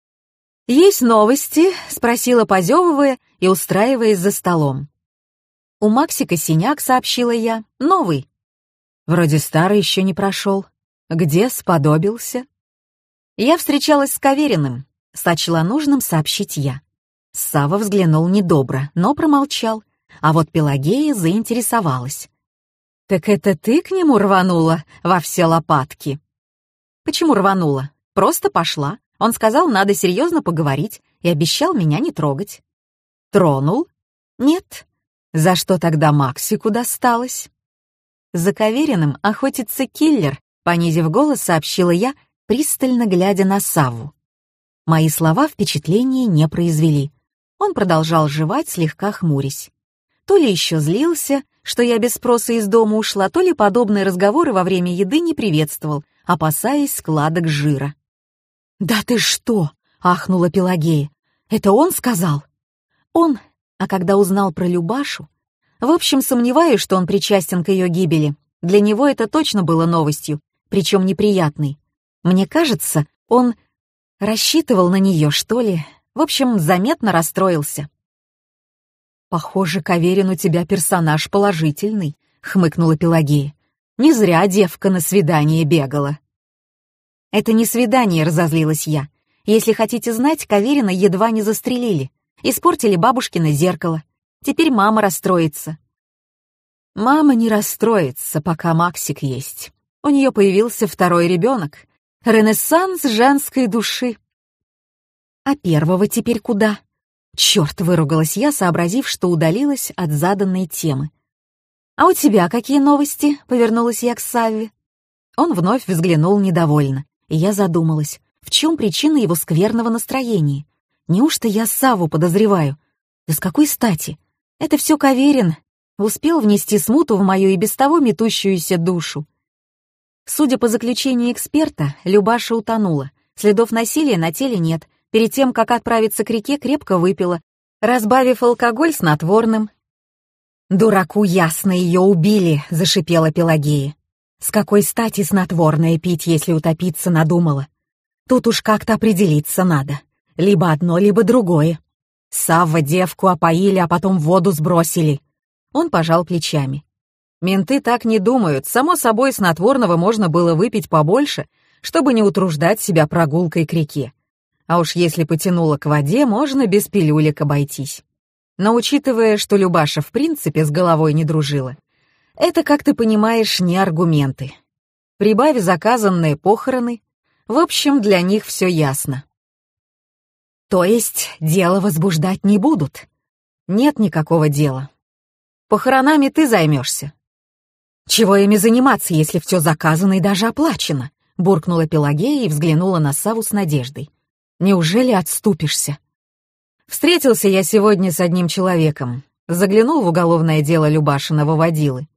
«Есть новости?» — спросила, позевывая и устраиваясь за столом. «У Максика синяк», — сообщила я, — «новый». «Вроде старый еще не прошел. Где сподобился?» «Я встречалась с Кавериным», — сочла нужным сообщить я. Савва взглянул недобро, но промолчал, а вот Пелагея заинтересовалась. «Так это ты к нему рванула во все лопатки?» «Почему рванула? Просто пошла. Он сказал, надо серьезно поговорить, и обещал меня не трогать». «Тронул?» «Нет». «За что тогда Максику досталось?» «За Кавериным охотится киллер», — понизив голос, сообщила я, пристально глядя на Савву. Мои слова впечатления не произвели. Он продолжал жевать, слегка хмурясь. То ли еще злился, что я без спроса из дома ушла, то ли подобные разговоры во время еды не приветствовал, опасаясь складок жира. «Да ты что?» — ахнула Пелагея. «Это он сказал?» «Он, а когда узнал про Любашу...» В общем, сомневаюсь, что он причастен к ее гибели. Для него это точно было новостью, причем неприятной. Мне кажется, он рассчитывал на нее, что ли. В общем, заметно расстроился. «Похоже, Каверин у тебя персонаж положительный», — хмыкнула Пелагея. «Не зря девка на свидание бегала». «Это не свидание», — разозлилась я. «Если хотите знать, Каверина едва не застрелили. Испортили бабушкино зеркало. Теперь мама расстроится». «Мама не расстроится, пока Максик есть. У нее появился второй ребенок. Ренессанс женской души». «А первого теперь куда?» «Черт!» — выругалась я, сообразив, что удалилась от заданной темы. «А у тебя какие новости?» — повернулась я к Савве. Он вновь взглянул недовольно, и я задумалась, в чем причина его скверного настроения. Неужто я Савву подозреваю? Да с какой стати? Это все Каверин успел внести смуту в мою и без того метущуюся душу. Судя по заключению эксперта, Любаша утонула. Следов насилия на теле нет. Перед тем, как отправиться к реке, крепко выпила, разбавив алкоголь снотворным. «Дураку ясно, ее убили», — зашипела Пелагея. «С какой стати снотворное пить, если утопиться надумала? Тут уж как-то определиться надо. Либо одно, либо другое. Савва девку опоили, а потом в воду сбросили». Он пожал плечами. «Менты так не думают. Само собой, снотворного можно было выпить побольше, чтобы не утруждать себя прогулкой к реке. А уж если потянуло к воде, можно без пилюлек обойтись. Но учитывая, что Любаша в принципе с головой не дружила, это, как ты понимаешь, не аргументы. Прибавь заказанные похороны. В общем, для них все ясно». «То есть дело возбуждать не будут?» «Нет никакого дела. Похоронами ты займешься». «Чего ими заниматься, если все заказано и даже оплачено?» — буркнула Пелагея и взглянула на Савву с надеждой. «Неужели отступишься?» «Встретился я сегодня с одним человеком. Заглянул в уголовное дело Любашиного водилы.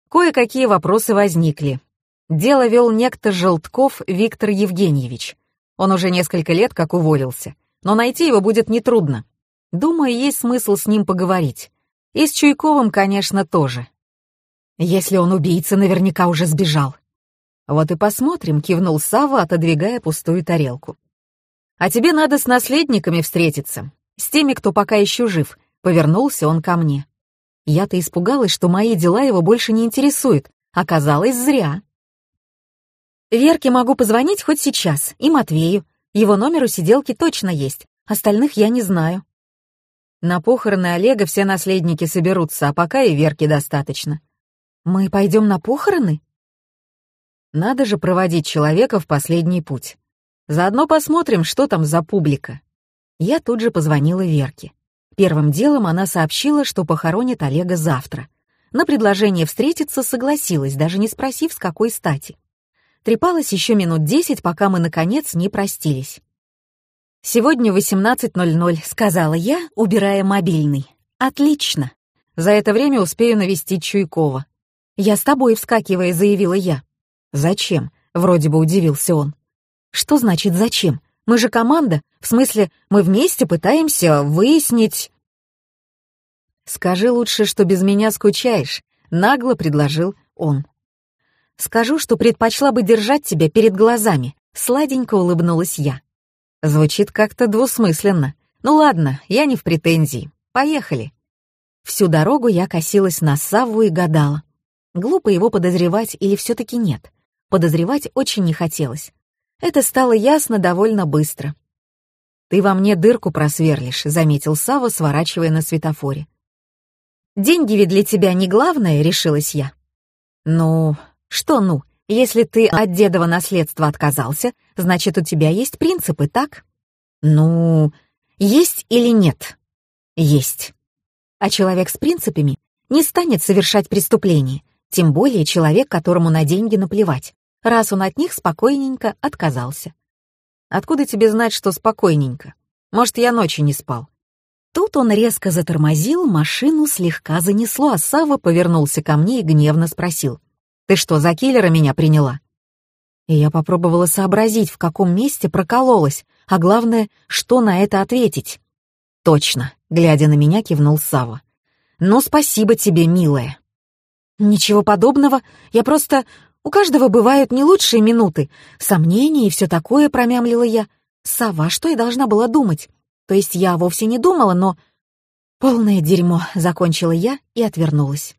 Кое-какие вопросы возникли. Дело вел некто Желтков Виктор Евгеньевич. Он уже несколько лет как уволился, но найти его будет нетрудно. Думаю, есть смысл с ним поговорить. И с Чуйковым, конечно, тоже. Если он убийца, наверняка уже сбежал. Вот и посмотрим, кивнул Савва, отодвигая пустую тарелку. А тебе надо с наследниками встретиться, с теми, кто пока еще жив. Повернулся он ко мне. Я-то испугалась, что мои дела его больше не интересуют. Оказалось, зря. Верке могу позвонить хоть сейчас, и Матвею. Его номер у сиделки точно есть, остальных я не знаю. На похороны Олега все наследники соберутся, а пока и Верки достаточно. Мы пойдем на похороны? Надо же проводить человека в последний путь. Заодно посмотрим, что там за публика. Я тут же позвонила Верке. Первым делом она сообщила, что похоронит Олега завтра. На предложение встретиться согласилась, даже не спросив, с какой стати. Трепалась еще минут десять, пока мы, наконец, не простились. «Сегодня восемнадцать ноль ноль», — сказала я, убирая мобильный. «Отлично. За это время успею навестить Чуйкова». «Я с тобой», — вскакивая, заявила я. «Зачем?» — вроде бы удивился он. «Что значит «зачем»? Мы же команда, в смысле, мы вместе пытаемся выяснить...» «Скажи лучше, что без меня скучаешь», — нагло предложил он. «Скажу, что предпочла бы держать тебя перед глазами», — сладенько улыбнулась я. Звучит как-то двусмысленно. Ну ладно, я не в претензии. Поехали. Всю дорогу я косилась на Савву и гадала. Глупо его подозревать или все-таки нет. Подозревать очень не хотелось. Это стало ясно довольно быстро. «Ты во мне дырку просверлишь», — заметил Савва, сворачивая на светофоре. «Деньги ведь для тебя не главное», — решилась я. «Ну, что ну? Если ты от дедова наследства отказался, значит, у тебя есть принципы, так?» «Ну, есть или нет?» «Есть. А человек с принципами не станет совершать преступление, тем более человек, которому на деньги наплевать, раз он от них спокойненько отказался». «Откуда тебе знать, что спокойненько? Может, я ночью не спал?» Тут он резко затормозил, машину слегка занесло, а Савва повернулся ко мне и гневно спросил: «Ты что, за киллера меня приняла?» И я попробовала сообразить, в каком месте прокололась, а главное, что на это ответить. «Точно», — глядя на меня, кивнул Савва. «Ну, спасибо тебе, милая». «Ничего подобного, я просто... У каждого бывают не лучшие минуты, сомнения и все такое», — промямлила я. «Савва, что я должна была думать? То есть я вовсе не думала, но...» «Полное дерьмо», — закончила я и отвернулась.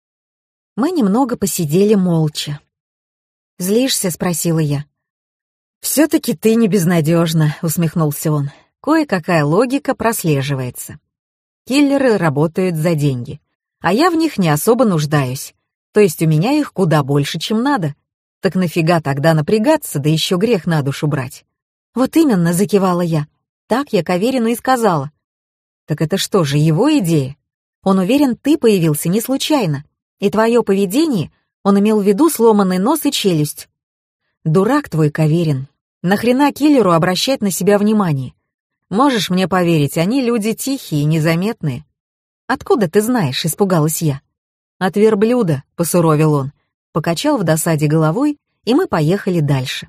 Мы немного посидели молча. «Злишься?» — спросила я. «Все-таки ты не безнадежна», — усмехнулся он. «Кое-какая логика прослеживается. Киллеры работают за деньги, а я в них не особо нуждаюсь. То есть у меня их куда больше, чем надо. Так нафига тогда напрягаться, да еще грех на душу брать?» «Вот именно», — закивала я. Так я Каверину и сказала. «Так это что же, его идея? Он уверен, ты появился не случайно. И твое поведение, он имел в виду сломанный нос и челюсть». «Дурак твой, Каверин. Нахрена киллеру обращать на себя внимание? Можешь мне поверить, они люди тихие и незаметные». «Откуда ты знаешь?» — испугалась я. «От верблюда», — посуровил он, покачал в досаде головой, и мы поехали дальше.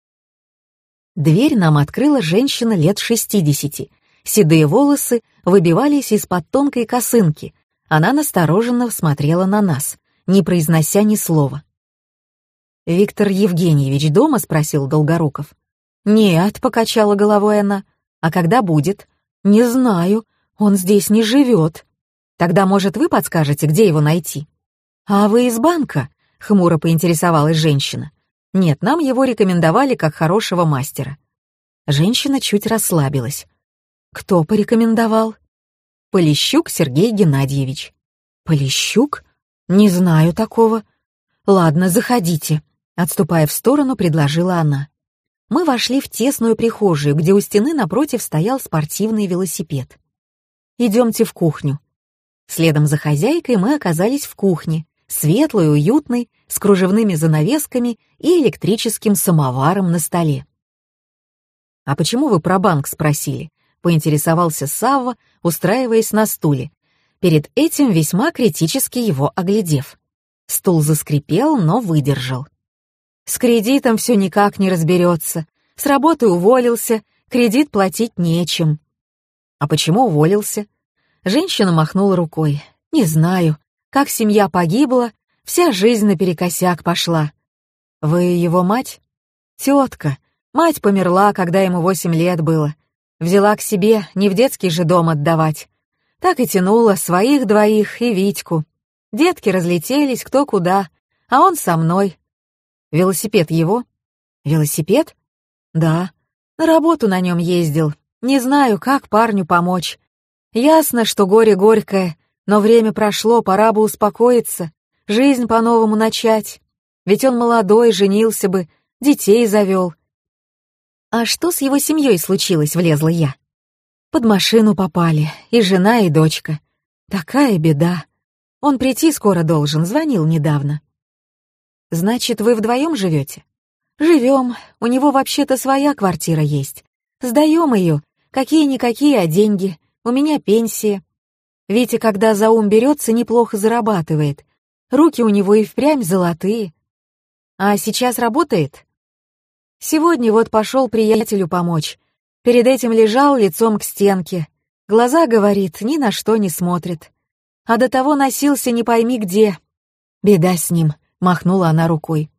Дверь нам открыла женщина лет шестидесяти. Седые волосы выбивались из-под тонкой косынки. Она настороженно смотрела на нас, не произнося ни слова. «Виктор Евгеньевич дома?» — спросил Долгоруков. «Нет», — покачала головой она. «А когда будет?» «Не знаю, он здесь не живет». «Тогда, может, вы подскажете, где его найти?» «А вы из банка?» — хмуро поинтересовалась женщина. «Нет, нам его рекомендовали как хорошего мастера». Женщина чуть расслабилась. «Кто порекомендовал?» «Полищук Сергей Геннадьевич». «Полищук? Не знаю такого». «Ладно, заходите», — отступая в сторону, предложила она. Мы вошли в тесную прихожую, где у стены напротив стоял спортивный велосипед. «Идемте в кухню». Следом за хозяйкой мы оказались в кухне, светлой, уютной, с кружевными занавесками и электрическим самоваром на столе. «А почему вы про банк спросили?» — поинтересовался Савва, устраиваясь на стуле, перед этим весьма критически его оглядев. Стул заскрипел, но выдержал. «С кредитом все никак не разберется. С работы уволился, кредит платить нечем». «А почему уволился?» Женщина махнула рукой. «Не знаю. Как семья погибла, вся жизнь наперекосяк пошла». «Вы его мать?» «Тетка. Мать померла, когда ему восемь лет было. Взяла к себе, не в детский же дом отдавать. Так и тянула своих двоих и Витьку. Детки разлетелись кто куда, а он со мной». «Велосипед его?» «Велосипед?» «Да. На работу на нем ездил. Не знаю, как парню помочь. Ясно, что горе горькое, но время прошло, пора бы успокоиться, жизнь по-новому начать. Ведь он молодой, женился бы, детей завел». «А что с его семьей случилось?» — влезла я. «Под машину попали, и жена, и дочка. Такая беда. Он прийти скоро должен, звонил недавно». «Значит, вы вдвоем живете?» «Живем. У него вообще-то своя квартира есть. Сдаем ее. Какие-никакие, а деньги. У меня пенсия. Витя, когда за ум берется, неплохо зарабатывает. Руки у него и впрямь золотые. А сейчас работает?» «Сегодня вот пошел приятелю помочь. Перед этим лежал лицом к стенке. Глаза, говорит, ни на что не смотрит. А до того носился не пойми где. Беда с ним», — махнула она рукой.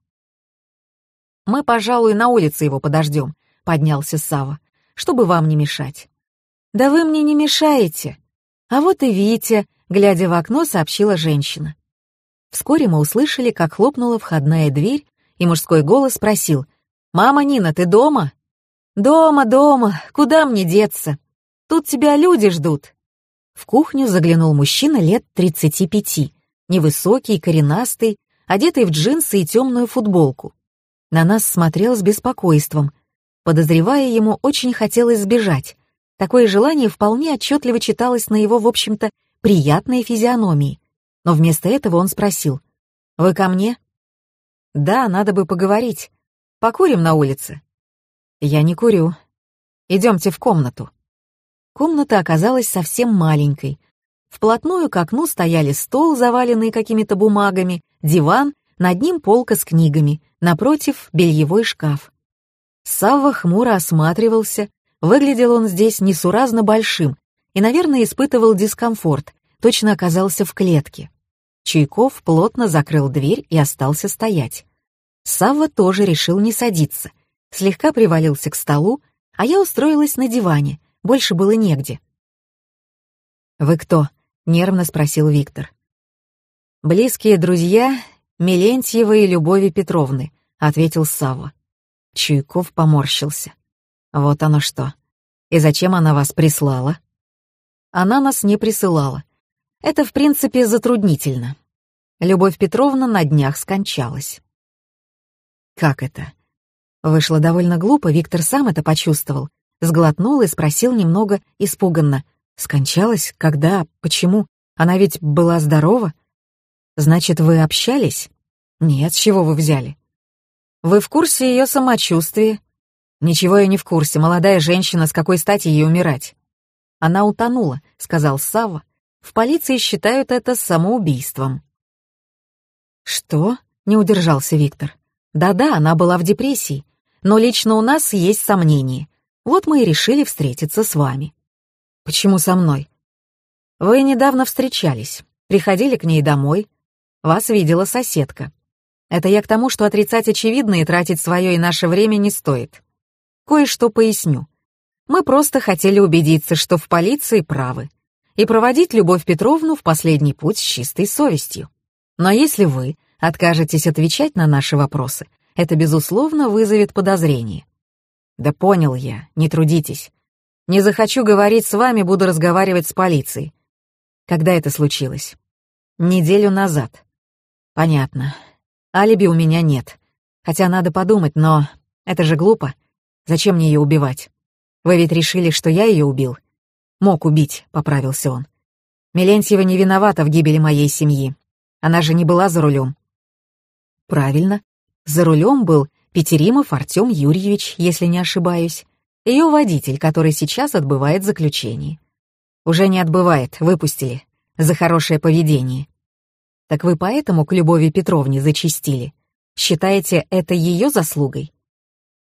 «Мы, пожалуй, на улице его подождем», — поднялся Савва, «чтобы вам не мешать». «Да вы мне не мешаете». «А вот и Витя», — глядя в окно, сообщила женщина. Вскоре мы услышали, как хлопнула входная дверь, и мужской голос спросил: «Мама Нина, ты дома?» «Дома, дома. Куда мне деться? Тут тебя люди ждут». В кухню заглянул мужчина лет тридцати пяти, невысокий, коренастый, одетый в джинсы и темную футболку. На нас смотрел с беспокойством. Подозревая, ему очень хотелось сбежать. Такое желание вполне отчетливо читалось на его, в общем-то, приятной физиономии. Но вместо этого он спросил: «Вы ко мне?» «Да, надо бы поговорить. Покурим на улице?» «Я не курю. Идемте в комнату». Комната оказалась совсем маленькой. Вплотную к окну стояли стол, заваленный какими-то бумагами, диван, над ним полка с книгами, напротив — бельевой шкаф. Савва хмуро осматривался, выглядел он здесь несуразно большим и, наверное, испытывал дискомфорт, точно оказался в клетке. Чуйков плотно закрыл дверь и остался стоять. Савва тоже решил не садиться, слегка привалился к столу, а я устроилась на диване, больше было негде. «Вы кто?» — нервно спросил Виктор. «Близкие друзья Мелентьевой и Любови Петровны», — ответил Савва. Чуйков поморщился. «Вот оно что. И зачем она вас прислала?» «Она нас не присылала. Это, в принципе, затруднительно. Любовь Петровна на днях скончалась». «Как это?» Вышло довольно глупо, Виктор сам это почувствовал, сглотнул и спросил немного испуганно: «Скончалась? Когда? Почему? Она ведь была здорова?» «Значит, вы общались?» «Нет, с чего вы взяли?» «Вы в курсе ее самочувствия?» «Ничего я не в курсе, молодая женщина, с какой стати ей умирать?» «Она утонула», — сказал Савва. «В полиции считают это самоубийством». «Что?» — не удержался Виктор. «Да-да, она была в депрессии, но лично у нас есть сомнения. Вот мы и решили встретиться с вами». «Почему со мной?» «Вы недавно встречались, приходили к ней домой. Вас видела соседка. Это я к тому, что отрицать очевидное и тратить свое и наше время не стоит. Кое-что поясню. Мы просто хотели убедиться, что в полиции правы, и проводить Любовь Петровну в последний путь с чистой совестью. Но если вы откажетесь отвечать на наши вопросы, это, безусловно, вызовет подозрение». «Да понял я, не трудитесь. Не захочу говорить с вами, буду разговаривать с полицией». «Когда это случилось?» «Неделю назад». «Понятно. Алиби у меня нет. Хотя надо подумать, но это же глупо. Зачем мне ее убивать? Вы ведь решили, что я ее убил?» «Мог убить», — поправился он. «Мелентьева не виновата в гибели моей семьи. Она же не была за рулем». «Правильно. За рулем был Петеримов Артем Юрьевич, если не ошибаюсь, ее водитель, который сейчас отбывает заключение». «Уже не отбывает, выпустили. За хорошее поведение». «Так вы поэтому к Любови Петровне зачастили? Считаете это ее заслугой?»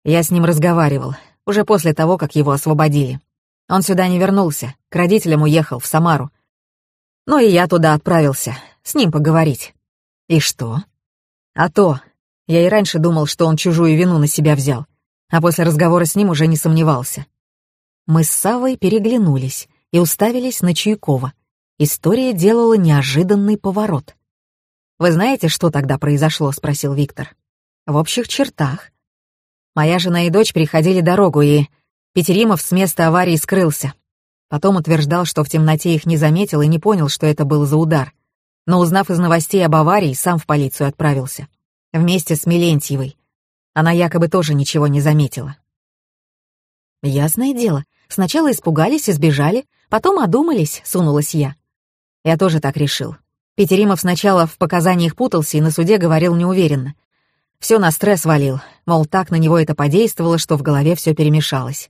Я с ним разговаривал, уже после того, как его освободили. Он сюда не вернулся, к родителям уехал, в Самару. Ну и я туда отправился, с ним поговорить. И что? А то, я и раньше думал, что он чужую вину на себя взял, а после разговора с ним уже не сомневался. Мы с Саввой переглянулись и уставились на Чуйкова. История делала неожиданный поворот. «Вы знаете, что тогда произошло?» — спросил Виктор. «В общих чертах. Моя жена и дочь переходили дорогу, и Петеримов с места аварии скрылся. Потом утверждал, что в темноте их не заметил и не понял, что это был за удар. Но узнав из новостей об аварии, сам в полицию отправился. Вместе с Мелентьевой. Она якобы тоже ничего не заметила». «Ясное дело. Сначала испугались и сбежали, потом одумались», — сунулась я. Я тоже так решил. Петеримов сначала в показаниях путался и на суде говорил неуверенно. Все на стресс валил, мол, так на него это подействовало, что в голове все перемешалось.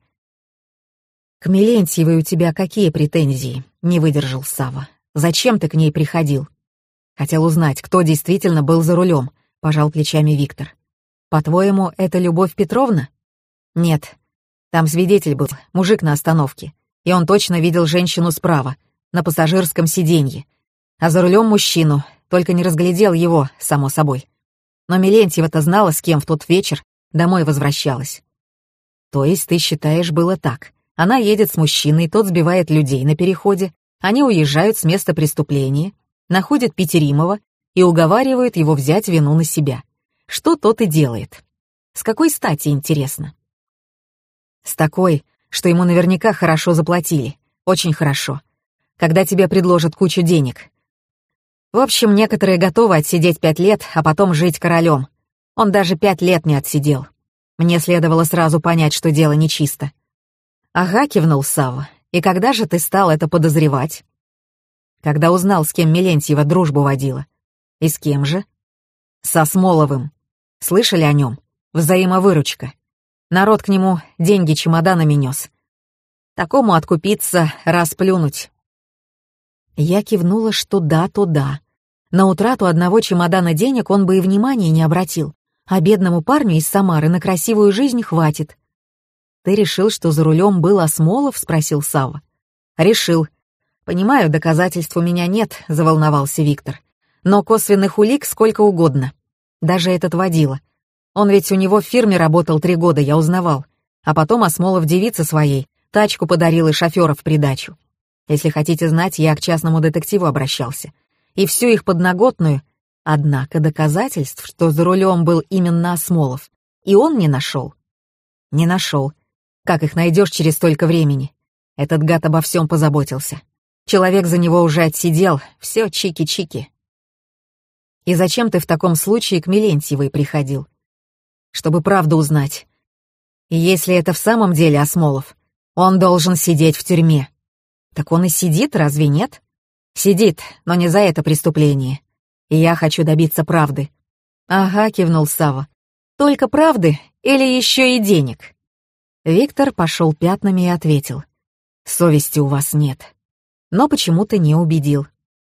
«К Мелентьевой у тебя какие претензии?» — не выдержал Савва. «Зачем ты к ней приходил?» «Хотел узнать, кто действительно был за рулем», — пожал плечами Виктор. «По-твоему, это Любовь Петровна?» «Нет. Там свидетель был, мужик на остановке, и он точно видел женщину справа, на пассажирском сиденье, а за рулем мужчину, только не разглядел его, само собой. Но Мелентьева-то знала, с кем в тот вечер домой возвращалась». «То есть ты считаешь, было так? Она едет с мужчиной, тот сбивает людей на переходе, они уезжают с места преступления, находят Петеримова и уговаривают его взять вину на себя. Что тот и делает. С какой стати, интересно?» «С такой, что ему наверняка хорошо заплатили. Очень хорошо. Когда тебе предложат кучу денег. В общем, некоторые готовы отсидеть пять лет, а потом жить королем. Он даже пять лет не отсидел. Мне следовало сразу понять, что дело нечисто». «Ага», — кивнул Савва. «И когда же ты стал это подозревать?» «Когда узнал, с кем Мелентьева дружбу водила». «И с кем же?» «Со Смоловым. Слышали о нем? Взаимовыручка. Народ к нему деньги чемоданами нес. Такому откупиться, расплюнуть». Я кивнула, что да, то да. На утрату одного чемодана денег он бы и внимания не обратил, а бедному парню из Самары на красивую жизнь хватит. «Ты решил, что за рулем был Осмолов?» — спросил Савва. «Решил. Понимаю, доказательств у меня нет», — заволновался Виктор. «Но косвенных улик сколько угодно. Даже этот водила. Он ведь у него в фирме работал три года, я узнавал. А потом Осмолов девице своей тачку подарил и шофера в придачу. Если хотите знать, я к частному детективу обращался. И всю их подноготную. Однако доказательств, что за рулем был именно Осмолов, и он не нашел. Не нашел. Как их найдешь через столько времени? Этот гад обо всем позаботился. Человек за него уже отсидел, все чики-чики». «И зачем ты в таком случае к Мелентьевой приходил?» «Чтобы правду узнать. И если это в самом деле Осмолов, он должен сидеть в тюрьме». «Так он и сидит, разве нет?» «Сидит, но не за это преступление. И я хочу добиться правды». «Ага», — кивнул Савва. «Только правды или еще и денег?» Виктор пошел пятнами и ответил. «Совести у вас нет». Но почему-то не убедил.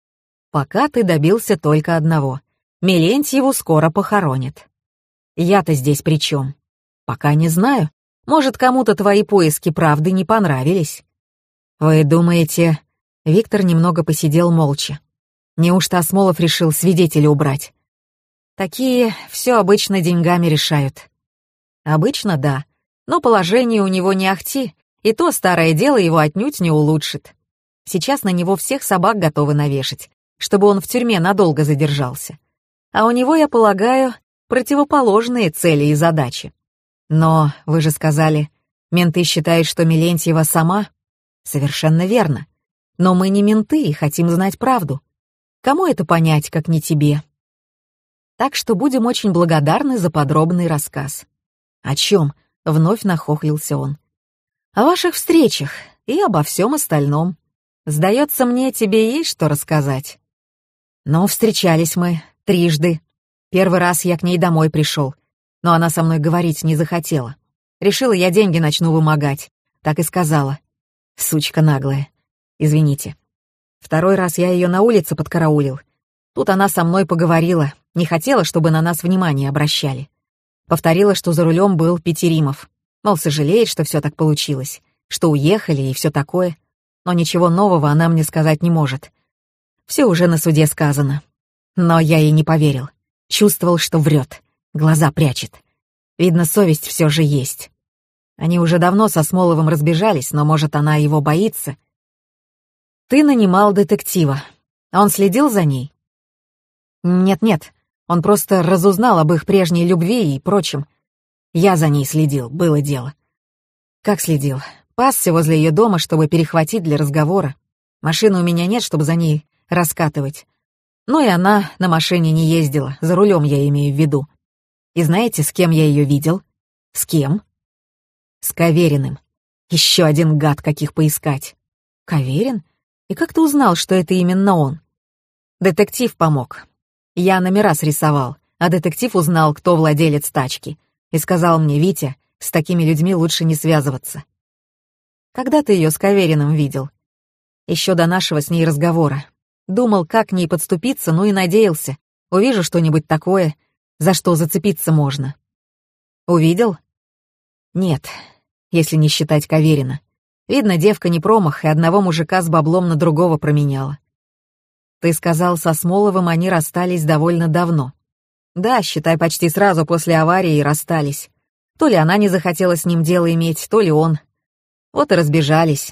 «Пока ты добился только одного. Мелентьеву скоро похоронят». «Я-то здесь при чем?» «Пока не знаю. Может, кому-то твои поиски правды не понравились». «Вы думаете...» Виктор немного посидел молча. «Неужто Осмолов решил свидетеля убрать?» «Такие все обычно деньгами решают». «Обычно, да. Но положение у него не ахти, и то старое дело его отнюдь не улучшит. Сейчас на него всех собак готовы навешать, чтобы он в тюрьме надолго задержался. А у него, я полагаю, противоположные цели и задачи. Но, вы же сказали, менты считают, что Мелентьева сама...» «Совершенно верно. Но мы не менты и хотим знать правду. Кому это понять, как не тебе? Так что будем очень благодарны за подробный рассказ». «О чем?» — вновь нахохлился он. «О ваших встречах и обо всем остальном. Сдается мне, тебе есть что рассказать». «Ну, встречались мы трижды. Первый раз я к ней домой пришел, но она со мной говорить не захотела. Решила, я деньги начну вымогать. Так и сказала. Сучка наглая. Извините. Второй раз я ее на улице подкараулил. Тут она со мной поговорила, не хотела, чтобы на нас внимание обращали. Повторила, что за рулем был Петеримов. Мол, сожалеет, что все так получилось, что уехали и все такое. Но ничего нового она мне сказать не может. Все уже на суде сказано. Но я ей не поверил. Чувствовал, что врет, глаза прячет. Видно, совесть все же есть. Они уже давно со Смоловым разбежались, но, может, она его боится. Ты нанимал детектива. А он следил за ней? Нет-нет, он просто разузнал об их прежней любви и прочем. Я за ней следил, было дело. Как следил? Пасся возле ее дома, чтобы перехватить для разговора. Машины у меня нет, чтобы за ней раскатывать. Ну и она на машине не ездила, за рулем я имею в виду. И знаете, с кем я ее видел? С кем? С Кавериным. Еще один гад, каких поискать. Каверин? И как ты узнал, что это именно он? Детектив помог. Я номера срисовал, а детектив узнал, кто владелец тачки, и сказал мне: «Витя, с такими людьми лучше не связываться». Когда ты ее с Кавериным видел? Еще до нашего с ней разговора. Думал, как к ней подступиться, ну и надеялся. Увижу что-нибудь такое, за что зацепиться можно. Увидел? Нет, если не считать Каверина. Видно, девка не промах, и одного мужика с баблом на другого променяла. Ты сказал, со Смоловым они расстались довольно давно. Да, считай, почти сразу после аварии и расстались. То ли она не захотела с ним дело иметь, то ли он. Вот и разбежались.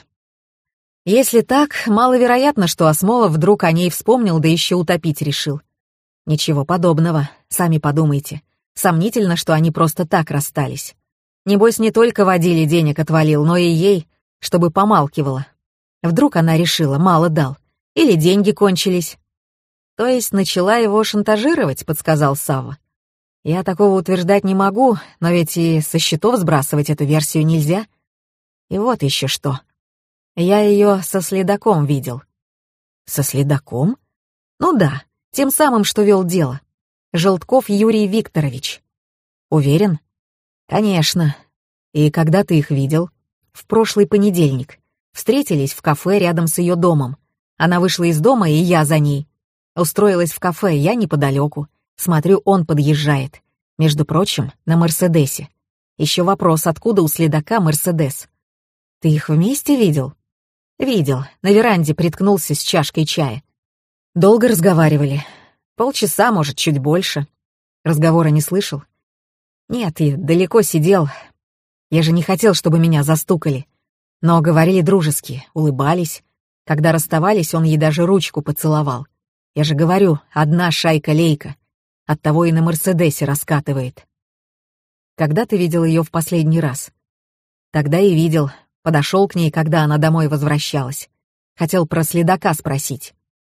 Если так, маловероятно, что Осмолов вдруг о ней вспомнил, да еще утопить решил. Ничего подобного, сами подумайте. Сомнительно, что они просто так расстались. Небось, не только водили денег отвалил, но и ей, чтобы помалкивала. Вдруг она решила, мало дал. Или деньги кончились. То есть начала его шантажировать, подсказал Савва. Я такого утверждать не могу, но ведь и со счетов сбрасывать эту версию нельзя. И вот еще что. Я ее со следаком видел. Со следаком? Ну да, тем самым, что вел дело. Желтков Юрий Викторович. Уверен? Конечно. И когда ты их видел? В прошлый понедельник. Встретились в кафе рядом с ее домом. Она вышла из дома, и я за ней. Устроилась в кафе, я неподалеку. Смотрю, он подъезжает. Между прочим, на Мерседесе. Еще вопрос, откуда у следака Мерседес? Ты их вместе видел? Видел. На веранде приткнулся с чашкой чая. Долго разговаривали. Полчаса, может, чуть больше. Разговора не слышал? Нет, и далеко сидел. Я же не хотел, чтобы меня застукали. Но говорили дружески, улыбались. Когда расставались, он ей даже ручку поцеловал. Я же говорю, одна шайка-лейка. Оттого и на Мерседесе раскатывает. Когда ты видел ее в последний раз? Тогда и видел. Подошел к ней, когда она домой возвращалась. Хотел про следака спросить.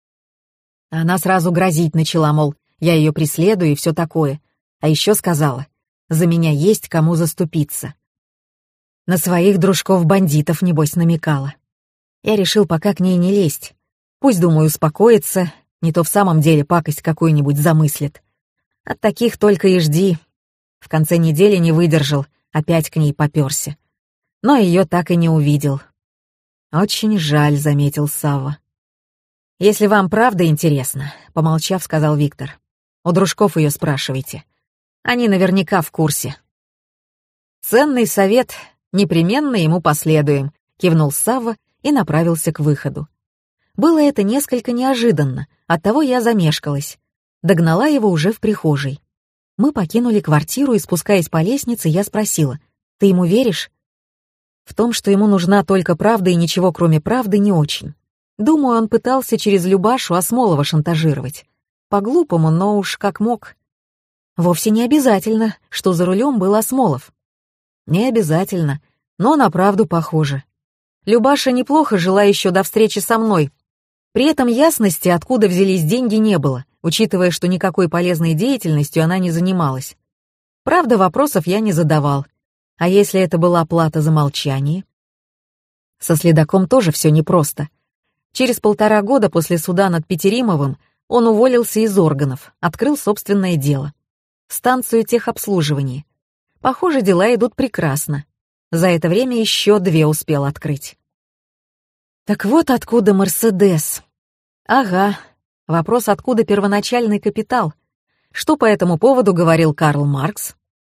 Она сразу грозить начала, мол, я ее преследую и все такое. А еще сказала, за меня есть кому заступиться. На своих дружков-бандитов, небось, намекала. Я решил пока к ней не лезть. Пусть, думаю, успокоится, не то в самом деле пакость какую-нибудь замыслит. От таких только и жди. В конце недели не выдержал, опять к ней попёрся. Но ее так и не увидел. «Очень жаль», — заметил Савва. «Если вам правда интересно», — помолчав, сказал Виктор. «У дружков ее спрашивайте. Они наверняка в курсе». «Ценный совет, непременно ему последуем», — кивнул Савва и направился к выходу. Было это несколько неожиданно, оттого я замешкалась. Догнала его уже в прихожей. Мы покинули квартиру, и, спускаясь по лестнице, я спросила, «Ты ему веришь?» В том, что ему нужна только правда и ничего кроме правды, не очень. Думаю, он пытался через Любашу Осмолова шантажировать. По-глупому, но уж как мог. Вовсе не обязательно, что за рулем был Осмолов. Не обязательно, но на правду похоже. Любаша неплохо жила еще до встречи со мной. При этом ясности, откуда взялись деньги, не было, учитывая, что никакой полезной деятельностью она не занималась. Правда, вопросов я не задавал. А если это была плата за молчание? Со следаком тоже все непросто. Через полтора года после суда над Петеримовым он уволился из органов, открыл собственное дело. Станцию техобслуживания. Похоже, дела идут прекрасно. За это время еще две успел открыть. Так вот откуда Мерседес. Ага, вопрос, откуда первоначальный капитал. Что по этому поводу говорил Карл Маркс?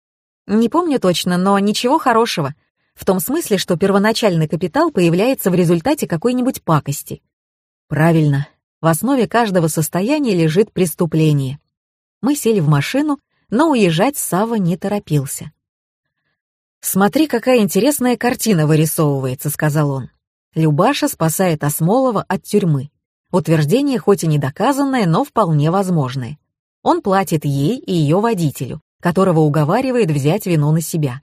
Не помню точно, но ничего хорошего. В том смысле, что первоначальный капитал появляется в результате какой-нибудь пакости. Правильно. В основе каждого состояния лежит преступление. Мы сели в машину, но уезжать Савва не торопился. «Смотри, какая интересная картина вырисовывается», — сказал он. Любаша спасает Осмолова от тюрьмы. Утверждение хоть и не доказанное, но вполне возможное. Он платит ей и ее водителю, которого уговаривает взять вину на себя.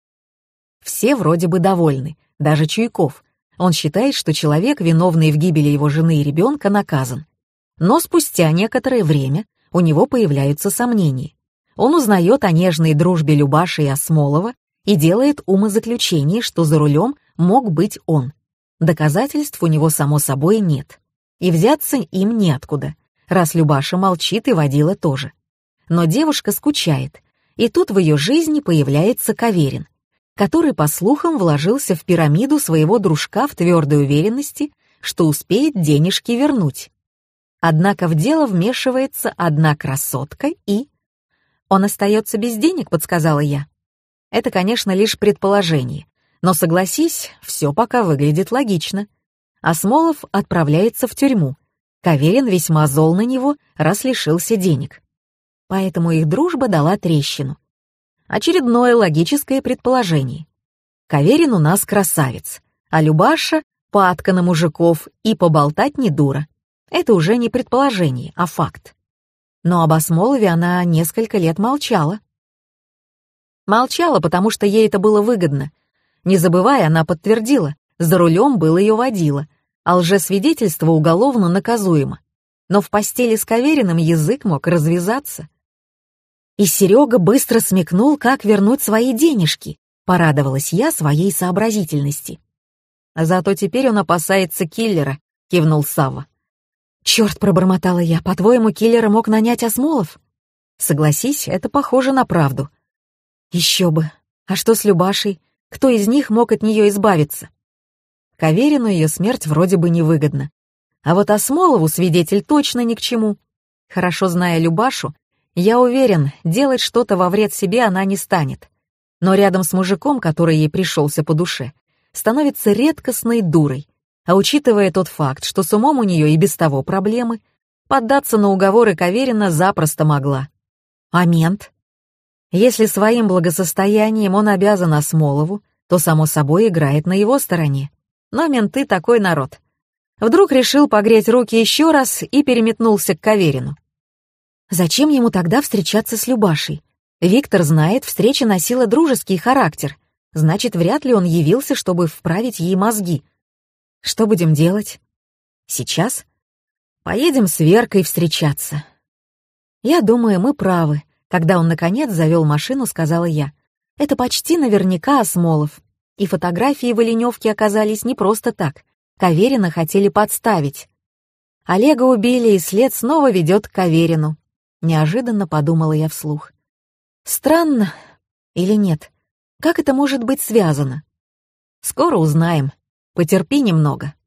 Все вроде бы довольны, даже Чуйков. Он считает, что человек, виновный в гибели его жены и ребенка, наказан. Но спустя некоторое время у него появляются сомнения. Он узнает о нежной дружбе Любаши и Осмолова и делает умозаключение, что за рулем мог быть он. Доказательств у него, само собой, нет. И взяться им неоткуда, раз Любаша молчит и водила тоже. Но девушка скучает, и тут в ее жизни появляется Каверин, который, по слухам, вложился в пирамиду своего дружка в твердой уверенности, что успеет денежки вернуть. Однако в дело вмешивается одна красотка и... «Он остается без денег», — подсказала я. Это, конечно, лишь предположение, но, согласись, все пока выглядит логично. Осмолов отправляется в тюрьму. Каверин весьма зол на него, раз лишился денег. Поэтому их дружба дала трещину. Очередное логическое предположение. Каверин у нас красавец, а Любаша — падка на мужиков и поболтать не дура. Это уже не предположение, а факт. Но об Осмолове она несколько лет молчала. Молчала, потому что ей это было выгодно. Не забывая, она подтвердила, за рулем был ее водила, а лжесвидетельство уголовно наказуемо. Но в постели с Кавериным язык мог развязаться. И Серега быстро смекнул, как вернуть свои денежки, порадовалась я своей сообразительности. Зато теперь он опасается киллера, кивнул Савва. Черт, пробормотала я, по-твоему, киллера мог нанять Осмолов? Согласись, это похоже на правду. Еще бы. А что с Любашей? Кто из них мог от нее избавиться? Каверину ее смерть вроде бы невыгодна. А вот Осмолову свидетель точно ни к чему. Хорошо зная Любашу, я уверен, делать что-то во вред себе она не станет. Но рядом с мужиком, который ей пришелся по душе, становится редкостной дурой. А учитывая тот факт, что с умом у нее и без того проблемы, поддаться на уговоры Каверина запросто могла. А мент? Если своим благосостоянием он обязан Осмолову, то, само собой, играет на его стороне. Но менты такой народ. Вдруг решил погреть руки еще раз и переметнулся к Каверину. Зачем ему тогда встречаться с Любашей? Виктор знает, встреча носила дружеский характер. Значит, вряд ли он явился, чтобы вправить ей мозги. Что будем делать? Сейчас? Поедем с Веркой встречаться. Я думаю, мы правы. Когда он, наконец, завел машину, сказала я. Это почти наверняка Осмолов. И фотографии в Оленевке оказались не просто так. Каверина хотели подставить. Олега убили, и след снова ведет к Каверину. Неожиданно подумала я вслух. Странно или нет? Как это может быть связано? Скоро узнаем. Потерпи немного.